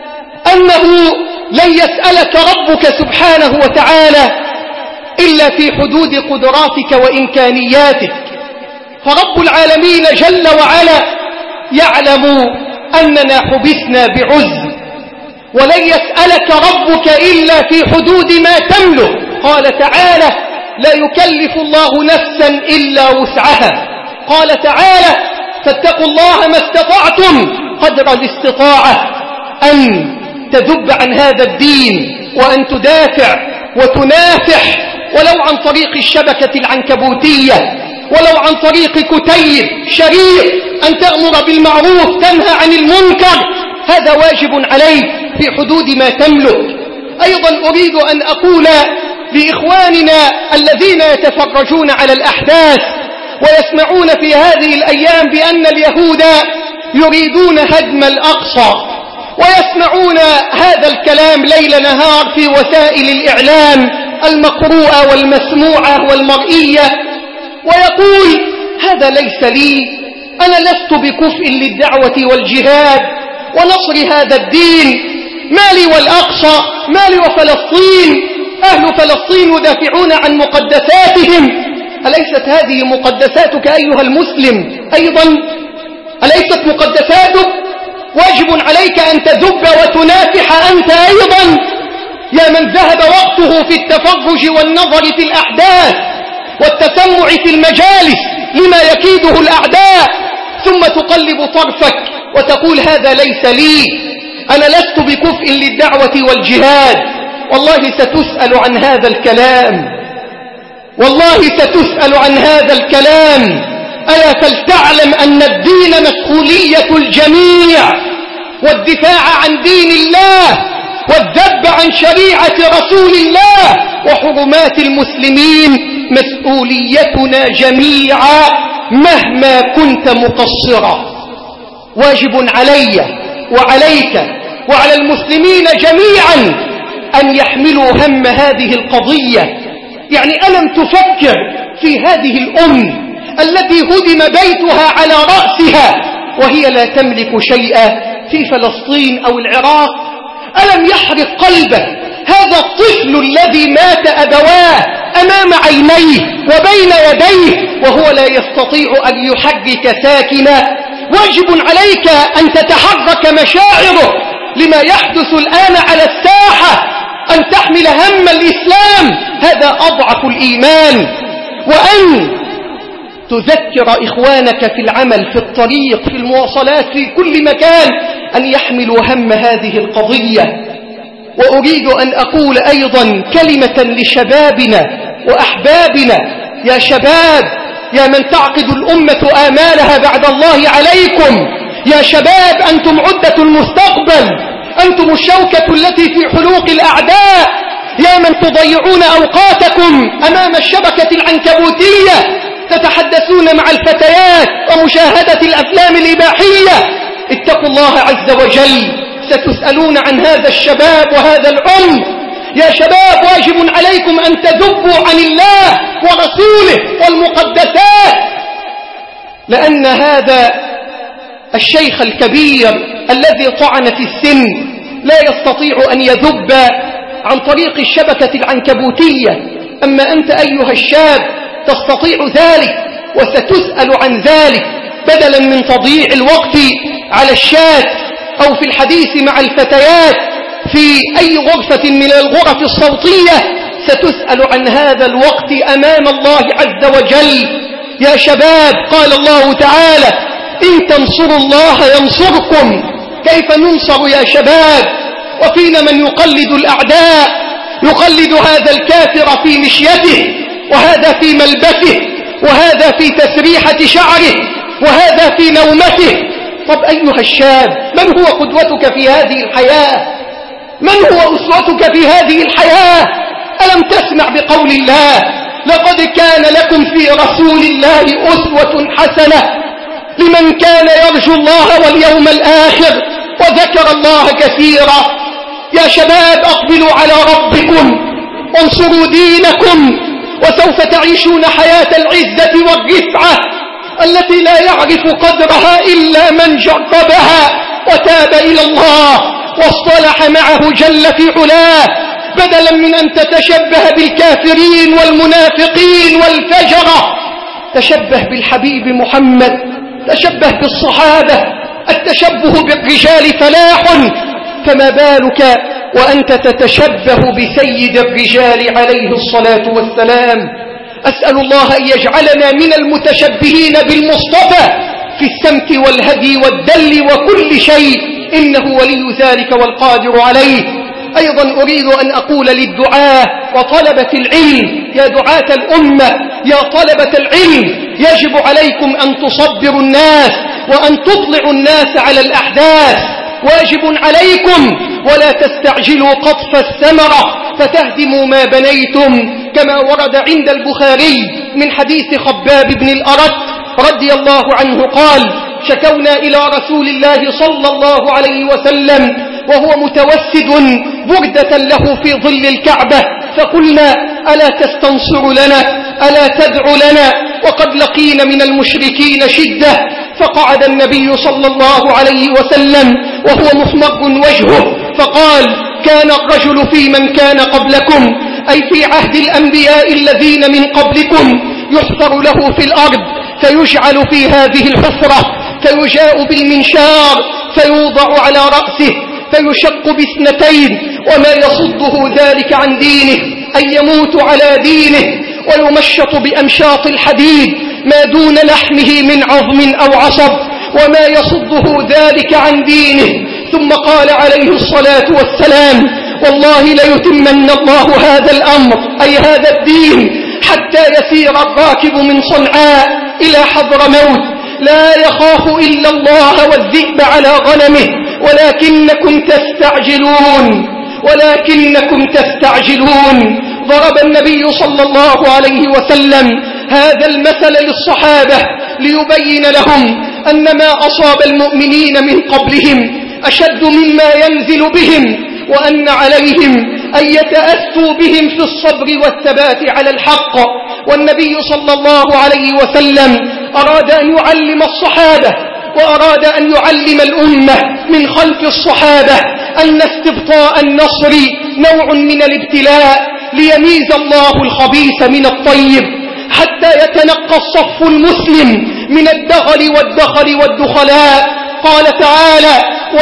S2: أنه لن يسألك ربك سبحانه وتعالى إلا في حدود قدراتك وإمكانياتك. فرب العالمين جل وعلا يعلم أننا حبسنا بعز، ولن يسألك ربك إلا في حدود ما تملك. قال تعالى لا يكلف الله نفسا إلا وسعها. قال تعالى فاتقوا الله ما استطعتم قدر الاستطاعة أن تذب عن هذا الدين، وأن تدافع وتنافح، ولو عن طريق الشبكة العنكبوتية، ولو عن طريق كتيب شريف، أن تأمر بالمعروف تنهى عن المنكر. هذا واجب عليك في حدود ما تملك. أيضا أريد أن أقول لإخواننا الذين يتفرجون على الأحداث ويسمعون في هذه الأيام بأن اليهود يريدون هدم الأقصى، ويسمعون هذا الكلام ليل نهار في وسائل الإعلام المقروءة والمسموعة والمرئية، ويقول هذا ليس لي، أنا لست بكفء للدعوة والجهاد ونصر هذا الدين، مالي والأقصى، مالي وفلسطين، أهل فلسطين يدافعون عن مقدساتهم. أليست هذه مقدساتك أيها المسلم أيضا؟ أليست مقدساتك؟ واجب عليك أن تذب وتنافح أنت أيضا. يا من ذهب وقته في التفرج والنظر في الأحداث والتسمع في المجالس لما يكيده الأعداء، ثم تقلب طرفك وتقول هذا ليس لي، أنا لست بكفء للدعوة والجهاد. والله ستسأل عن هذا الكلام، والله ستسأل عن هذا الكلام. ألا فلتعلم أن الدين مسؤولية الجميع، والدفاع عن دين الله والذب عن شريعة رسول الله وحرمات المسلمين مسؤوليتنا جميعا مهما كنت مقصرا. واجب علي وعليك وعلى المسلمين جميعا أن يحملوا هم هذه القضية. يعني ألم تفكر في هذه الأم التي هدم بيتها على رأسها وهي لا تملك شيئا في فلسطين أو العراق؟ ألم يحرق قلبك هذا الطفل الذي مات أبواه أمام عينيه وبين يديه وهو لا يستطيع أن يحرك ساكنا؟ واجب عليك أن تتحرك مشاعره لما يحدث الآن على الساحة، أن تحمل هم الإسلام، هذا أضعف الإيمان، وأن تذكر إخوانك في العمل، في الطريق، في المواصلات، في كل مكان، أن يحملوا هم هذه القضية. وأريد أن أقول أيضا كلمة لشبابنا وأحبابنا. يا شباب، يا من تعقد الأمة آمالها بعد الله عليكم، يا شباب أنتم عدة المستقبل، أنتم الشوكة التي في حلوق الأعداء، يا من تضيعون أوقاتكم أمام الشبكة العنكبوتية، تتحدثون مع الفتيات ومشاهدة الأفلام الإباحية. اتقوا الله عز وجل، ستسألون عن هذا الشباب وهذا العمر. يا شباب، واجب عليكم أن تذبوا عن الله ورسوله والمقدسات، لأن هذا الشيخ الكبير الذي طعن في السن لا يستطيع أن يذب عن طريق الشبكة العنكبوتية، أما أنت أيها الشاب تستطيع ذلك وستسأل عن ذلك، بدلا من تضييع الوقت على الشات أو في الحديث مع الفتيات في أي غرفة من الغرف الصوتية، ستسأل عن هذا الوقت أمام الله عز وجل. يا شباب، قال الله تعالى: إن تنصروا الله ينصركم. كيف ننصر يا شباب وفينا من يقلد الأعداء، يقلد هذا الكافر في مشيته، وهذا في ملبسه، وهذا في تسريحة شعره، وهذا في نومته؟ طب أيها الشاب، من هو قدوتك في هذه الحياة؟ من هو أسوتك في هذه الحياة؟ ألم تسمع بقول الله: لقد كان لكم في رسول الله أسوة حسنة لمن كان يرجو الله واليوم الآخر وذكر الله كثيرا. يا شباب، أقبلوا على ربكم وانصروا دينكم، وسوف تعيشون حياة العزة والرفعة التي لا يعرف قدرها إلا من جربها وتاب إلى الله واصطلح معه جل في علاه، بدلا من أن تتشبه بالكافرين والمنافقين والفجرة. تشبه بالحبيب محمد، تشبه بالصحابة. التشبه بالرجال فلاح، فما بالك وأنت تتشبه بسيد الرجال عليه الصلاة والسلام. أسأل الله أن يجعلنا من المتشبهين بالمصطفى في السمت والهدي والدل وكل شيء، إنه ولي ذلك والقادر عليه. أيضا أريد أن أقول للدعاة وطلبة العلم: يا دعاة الأمة، يا طلبة العلم، يجب عليكم أن تصبروا الناس وأن تطلعوا الناس على الأحداث. واجب عليكم، ولا تستعجلوا قطف الثمرة فتهدموا ما بنيتم، كما ورد عند البخاري من حديث خباب بن الأرت رضي الله عنه قال: شكونا إلى رسول الله صلى الله عليه وسلم وهو متوسد بردة له في ظل الكعبة، فقلنا: ألا تستنصر لنا؟ ألا تدعو لنا؟ وقد لقينا من المشركين شدة. فقعد النبي صلى الله عليه وسلم وهو محمر وجهه فقال: كان الرجل في من كان قبلكم، أي في عهد الأنبياء الذين من قبلكم، يحفر له في الأرض فيجعل في هذه الحفرة، فيجاء بالمنشار فيوضع على رأسه فيشق باثنتين، وما يصده ذلك عن دينه أن يموت على دينه، ويمشط بأمشاط الحديد ما دون لحمه من عظم أو عصب، وما يصده ذلك عن دينه. ثم قال عليه الصلاة والسلام: والله ليتمن الله هذا الأمر، أي هذا الدين، حتى يسير الراكب من صنعاء إلى حضرموت لا يخاف إلا الله والذئب على غنمه، ولكنكم تستعجلون. ضرب النبي صلى الله عليه وسلم هذا المثل للصحابة ليبين لهم أن ما أصاب المؤمنين من قبلهم أشد مما ينزل بهم، وأن عليهم أن يتأسوا بهم في الصبر والثبات على الحق. والنبي صلى الله عليه وسلم أراد أن يعلم الصحابة وأراد أن يعلم الأمة من خلف الصحابة أن استبطاء النصر نوع من الابتلاء ليميز الله الخبيث من الطيب، حتى يتنقى الصف المسلم من الدغل والدخل والدخلاء. قال تعالى: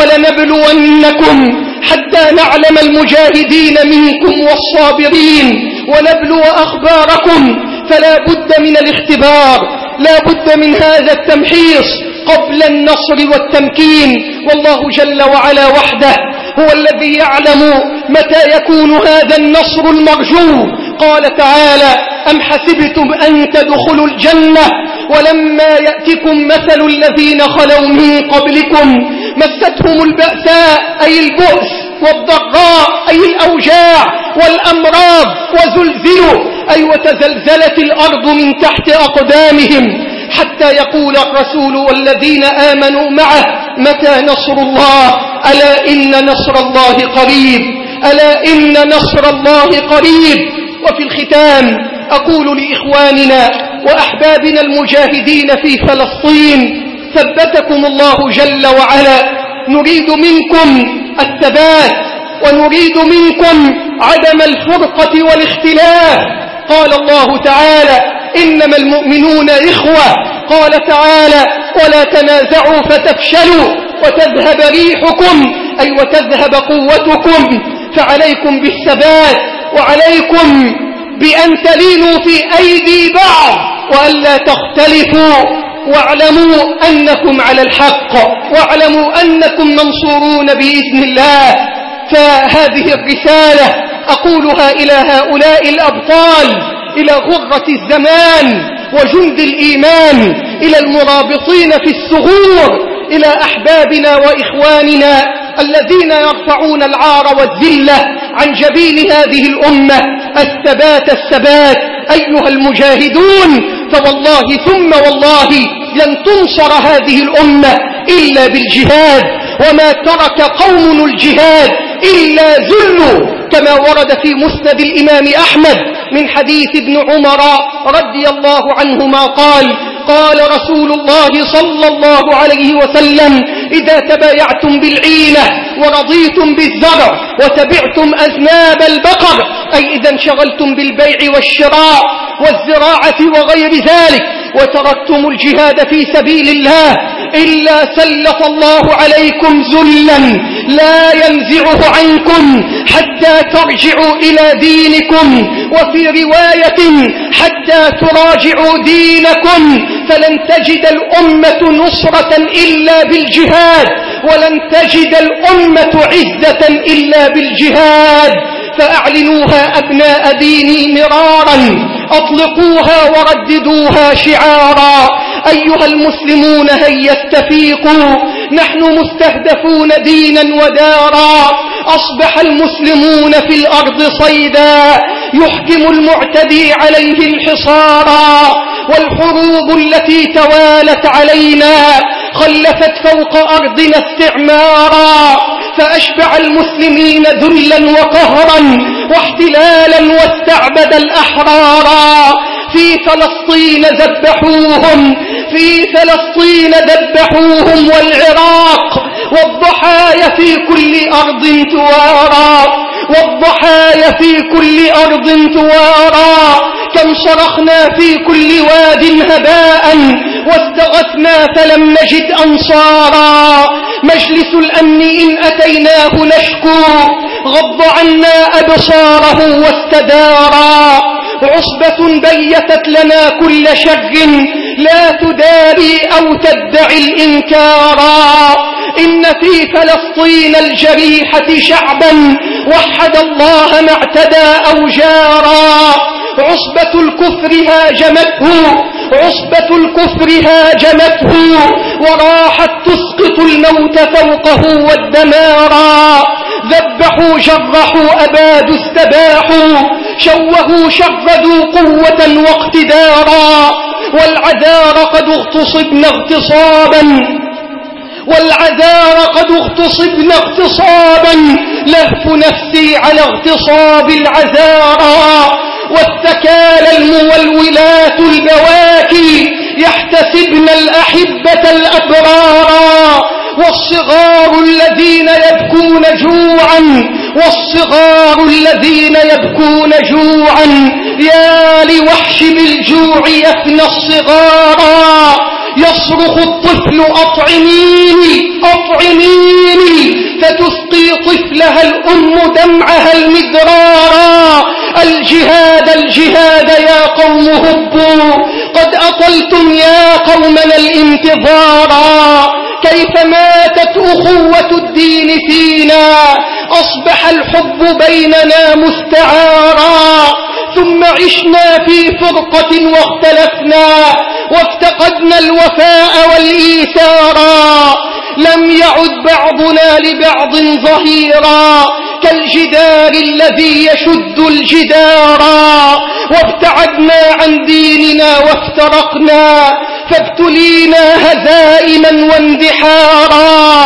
S2: ولنبلونكم حتى نعلم المجاهدين منكم والصابرين ونبلو أخباركم. فلا بد من الاختبار، لا بد من هذا التمحيص قبل النصر والتمكين. والله جل وعلا وحده هو الذي يعلم متى يكون هذا النصر المرجو. قال تعالى: أم حسبتم أن تدخلوا الجنة ولما يأتكم مثل الذين خلوا من قبلكم مستهم البأساء أي البؤس والضراء أي الأوجاع والأمراض وزلزلوا أي وتزلزلت الأرض من تحت أقدامهم حتى يقول الرسول والذين آمنوا معه: متى نصر الله؟ ألا إن نصر الله قريب، ألا إن نصر الله قريب. وفي الختام أقول لإخواننا وأحبابنا المجاهدين في فلسطين: ثبتكم الله جل وعلا. نريد منكم الثبات ونريد منكم عدم الفرقة والاختلاف. قال الله تعالى: إنما المؤمنون إخوة. قال تعالى: ولا تنازعوا فتفشلوا وتذهب ريحكم أي وتذهب قوتكم. فعليكم بالثبات وعليكم بأن تلينوا في أيدي بعض وألا تختلفوا، واعلموا أنكم على الحق، واعلموا أنكم منصورون بإذن الله. فهذه الرسالة أقولها إلى هؤلاء الأبطال، إلى غرة الزمان وجند الإيمان، إلى المرابطين في الثغور، إلى أحبابنا وإخواننا الذين يرفعون العار والذلة عن جبين هذه الأمة: الثبات الثبات أيها المجاهدون. فوالله ثم والله لن تنصر هذه الأمة إلا بالجهاد، وما ترك قوم الجهاد إلا ذلوا، كما ورد في مسند الإمام أحمد من حديث ابن عمر رضي الله عنهما قال: قال رسول الله صلى الله عليه وسلم: إذا تبايعتم بالعينة ورضيتم بالزرع وتبعتم أذناب البقر، أي إذا انشغلتم بالبيع والشراء والزراعة وغير ذلك وتركتم الجهاد في سبيل الله، إلا سلط الله عليكم ذلا لا ينزعه عنكم حتى ترجعوا إلى دينكم، وفي رواية حتى تراجعوا دينكم. فلن تجد الأمة نصرة إلا بالجهاد، ولن تجد الأمة عزة إلا بالجهاد. فأعلنوها أبناء ديني مرارا، أطلقوها ورددوها شعارا. أيها المسلمون هيا استفيقوا، نحن مستهدفون دينا ودارا. أصبح المسلمون في الأرض صيدا، يحكم المعتدي عليه الحصارا. والحروب التي توالت علينا خلفت فوق أرضنا استعمارا، فأشبع المسلمين ذلا وقهرا واحتلالا واستعبد الأحرارا. في فلسطين ذبحوهم، في فلسطين ذبحوهم والعراق، والضحايا في كل أرض توارى، والضحايا في كل أرض توارى. كم صرخنا في كل واد هباء واستغثنا فلم نجد أنصارا. مجلس الأمن إن أتيناه نشكو غض عنا أبصاره واستدارا. عصبة بيتت لنا كل شر لا تداري أو تدعي الإنكارا. إن في فلسطين الجريحة شعبا وحد الله ما اعتدى أو جارا. عصبة الكفر هاجمته، عصبة الكفر هاجمته وراحت تسقط الموت فوقه والدمارا. ذبحوا جرحوا أبادوا استباحوا، شوهوا شردوا قوة واقتدارا. والعذار قد اغتصبن اغتصابا، والعذار قد اغتصبن اغتصابا. لهف نفسي على اغتصاب العذارى، والثكال المولولات البواكي يحتسبن الأحبة الأبرارا، والصغار الذين يبكون جوعا، والصغار الذين يبكون جوعا. يا لوحش بالجوع يفنى الصغارا، يصرخ الطفل أطعميني أطعميني، فتسقي طفلها الأم دمعها المذرارا. الجهاد الجهاد يا قوم هبوا، قد أطلتم يا قومنا الانتظارا. كيف ماتت أخوة الدين فينا، أصبح الحب بيننا مستعارا. ثم عشنا في فرقة واختلفنا، وافتقدنا الوفاء والإيثارا. لم يعد بعضنا لبعض ظهيرا، كالجدار الذي يشد الجدارا. وابتعدنا عن ديننا وافترقنا، فابتلينا هزائما واندحارا.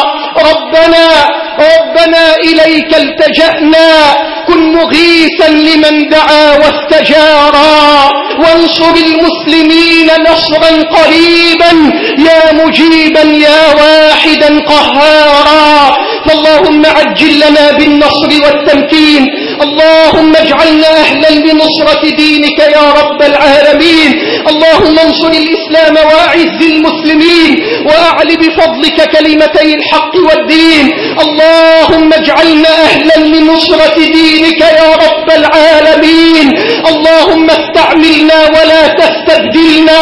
S2: ربنا إليك التجأنا، كن مغيثا لمن دعا واستجارا. وانصر المسلمين نصرا قريبا، يا مجيبا يا واحدا قهارا. فاللهم عجل لنا بالنصر والتمكين، اللهم اجعلنا أهلا لنصرة دينك يا رب العالمين. اللهم انصر الإسلام وأعز المسلمين، وأعل بفضلك كلمتي الحق والدين. اللهم اجعلنا أهلا لنصرة دينك يا رب العالمين. اللهم استعملنا ولا تستبدلنا،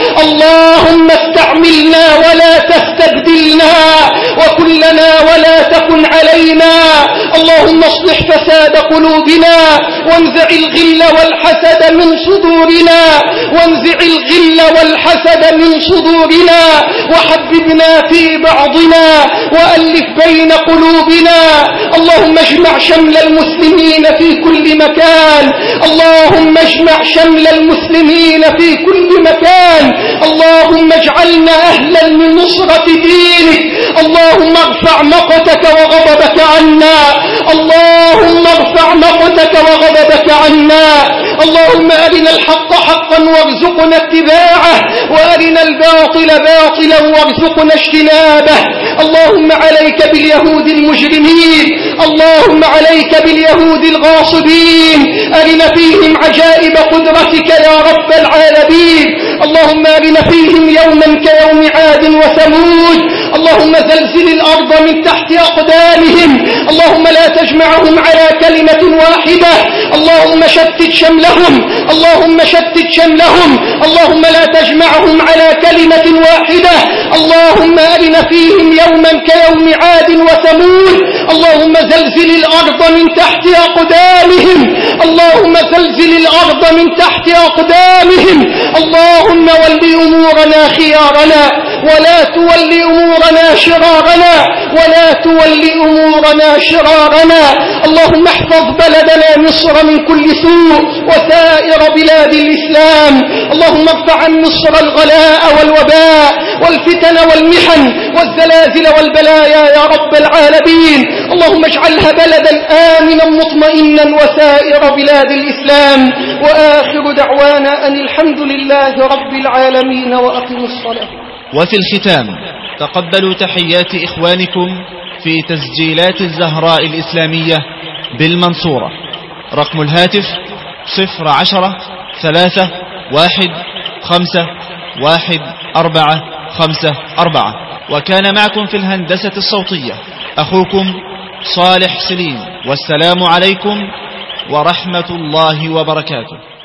S2: اللهم استعملنا ولا تستبدلنا، وكلنا ولا تكن علينا. اللهم اصلح فساد قلوبنا، وانزع الغل والحسد من صدورنا، وانزع الغل والحسد من صدورنا، وحببنا في بعضنا، وألف بين قلوبنا. اللهم اجمع شمل المسلمين في كل مكان، اللهم اجمع شمل المسلمين في كل مكان. اللهم اجعلنا أهلا لنصرة دينك. اللهم ارفع مقتك وغضبك عنا، اللهم ارفع مقتك وغضبك عنا. اللهم أرنا الحق حقا وارزقنا اتباعه، وأرنا الباطل باطلا وارزقنا اجتنابه. اللهم عليك باليهود المجرمين، اللهم عليك باليهود الغاصبين، أرنا فيهم عجائب قدرتك يا رب العالمين. اللهم أرنا فيهم يوما كيوم عاد وثمود. اللهم زلزل الأرض من تحت أقدامهم، اللهم لا تجمعهم على كلمة واحدة. اللهم شتت شملهم، اللهم شتت شملهم، اللهم لا تجمعهم على كلمة واحدة. اللهم أرنا فيهم يوما كيوم عاد وثمود. اللهم زلزل الأرض من تحت أقدامهم، اللهم زلزل الأرض من تحت أقدامهم. اللهم ول أمورنا خيارنا، ولا تول أمورنا شرارنا، ولا تول أمورنا شرارنا. اللهم احفظ بلدنا مصر من كل سوء وسائر بلاد الإسلام. اللهم ارفع عن مصر الغلاء والوباء والفتن والمحن والزلازل والبلايا يا رب العالمين. اللهم اجعلها بلدا آمنا مطمئنا وسائر بلاد الإسلام. وآخر دعوانا أن الحمد لله رب العالمين، وأقموا الصلاة.
S5: وفي الختام تقبلوا تحيات إخوانكم في تسجيلات الزهراء الإسلامية بالمنصورة. رقم الهاتف 010-315-1454. وكان معكم في الهندسة الصوتية أخوكم صالح سليم، والسلام عليكم ورحمة الله وبركاته.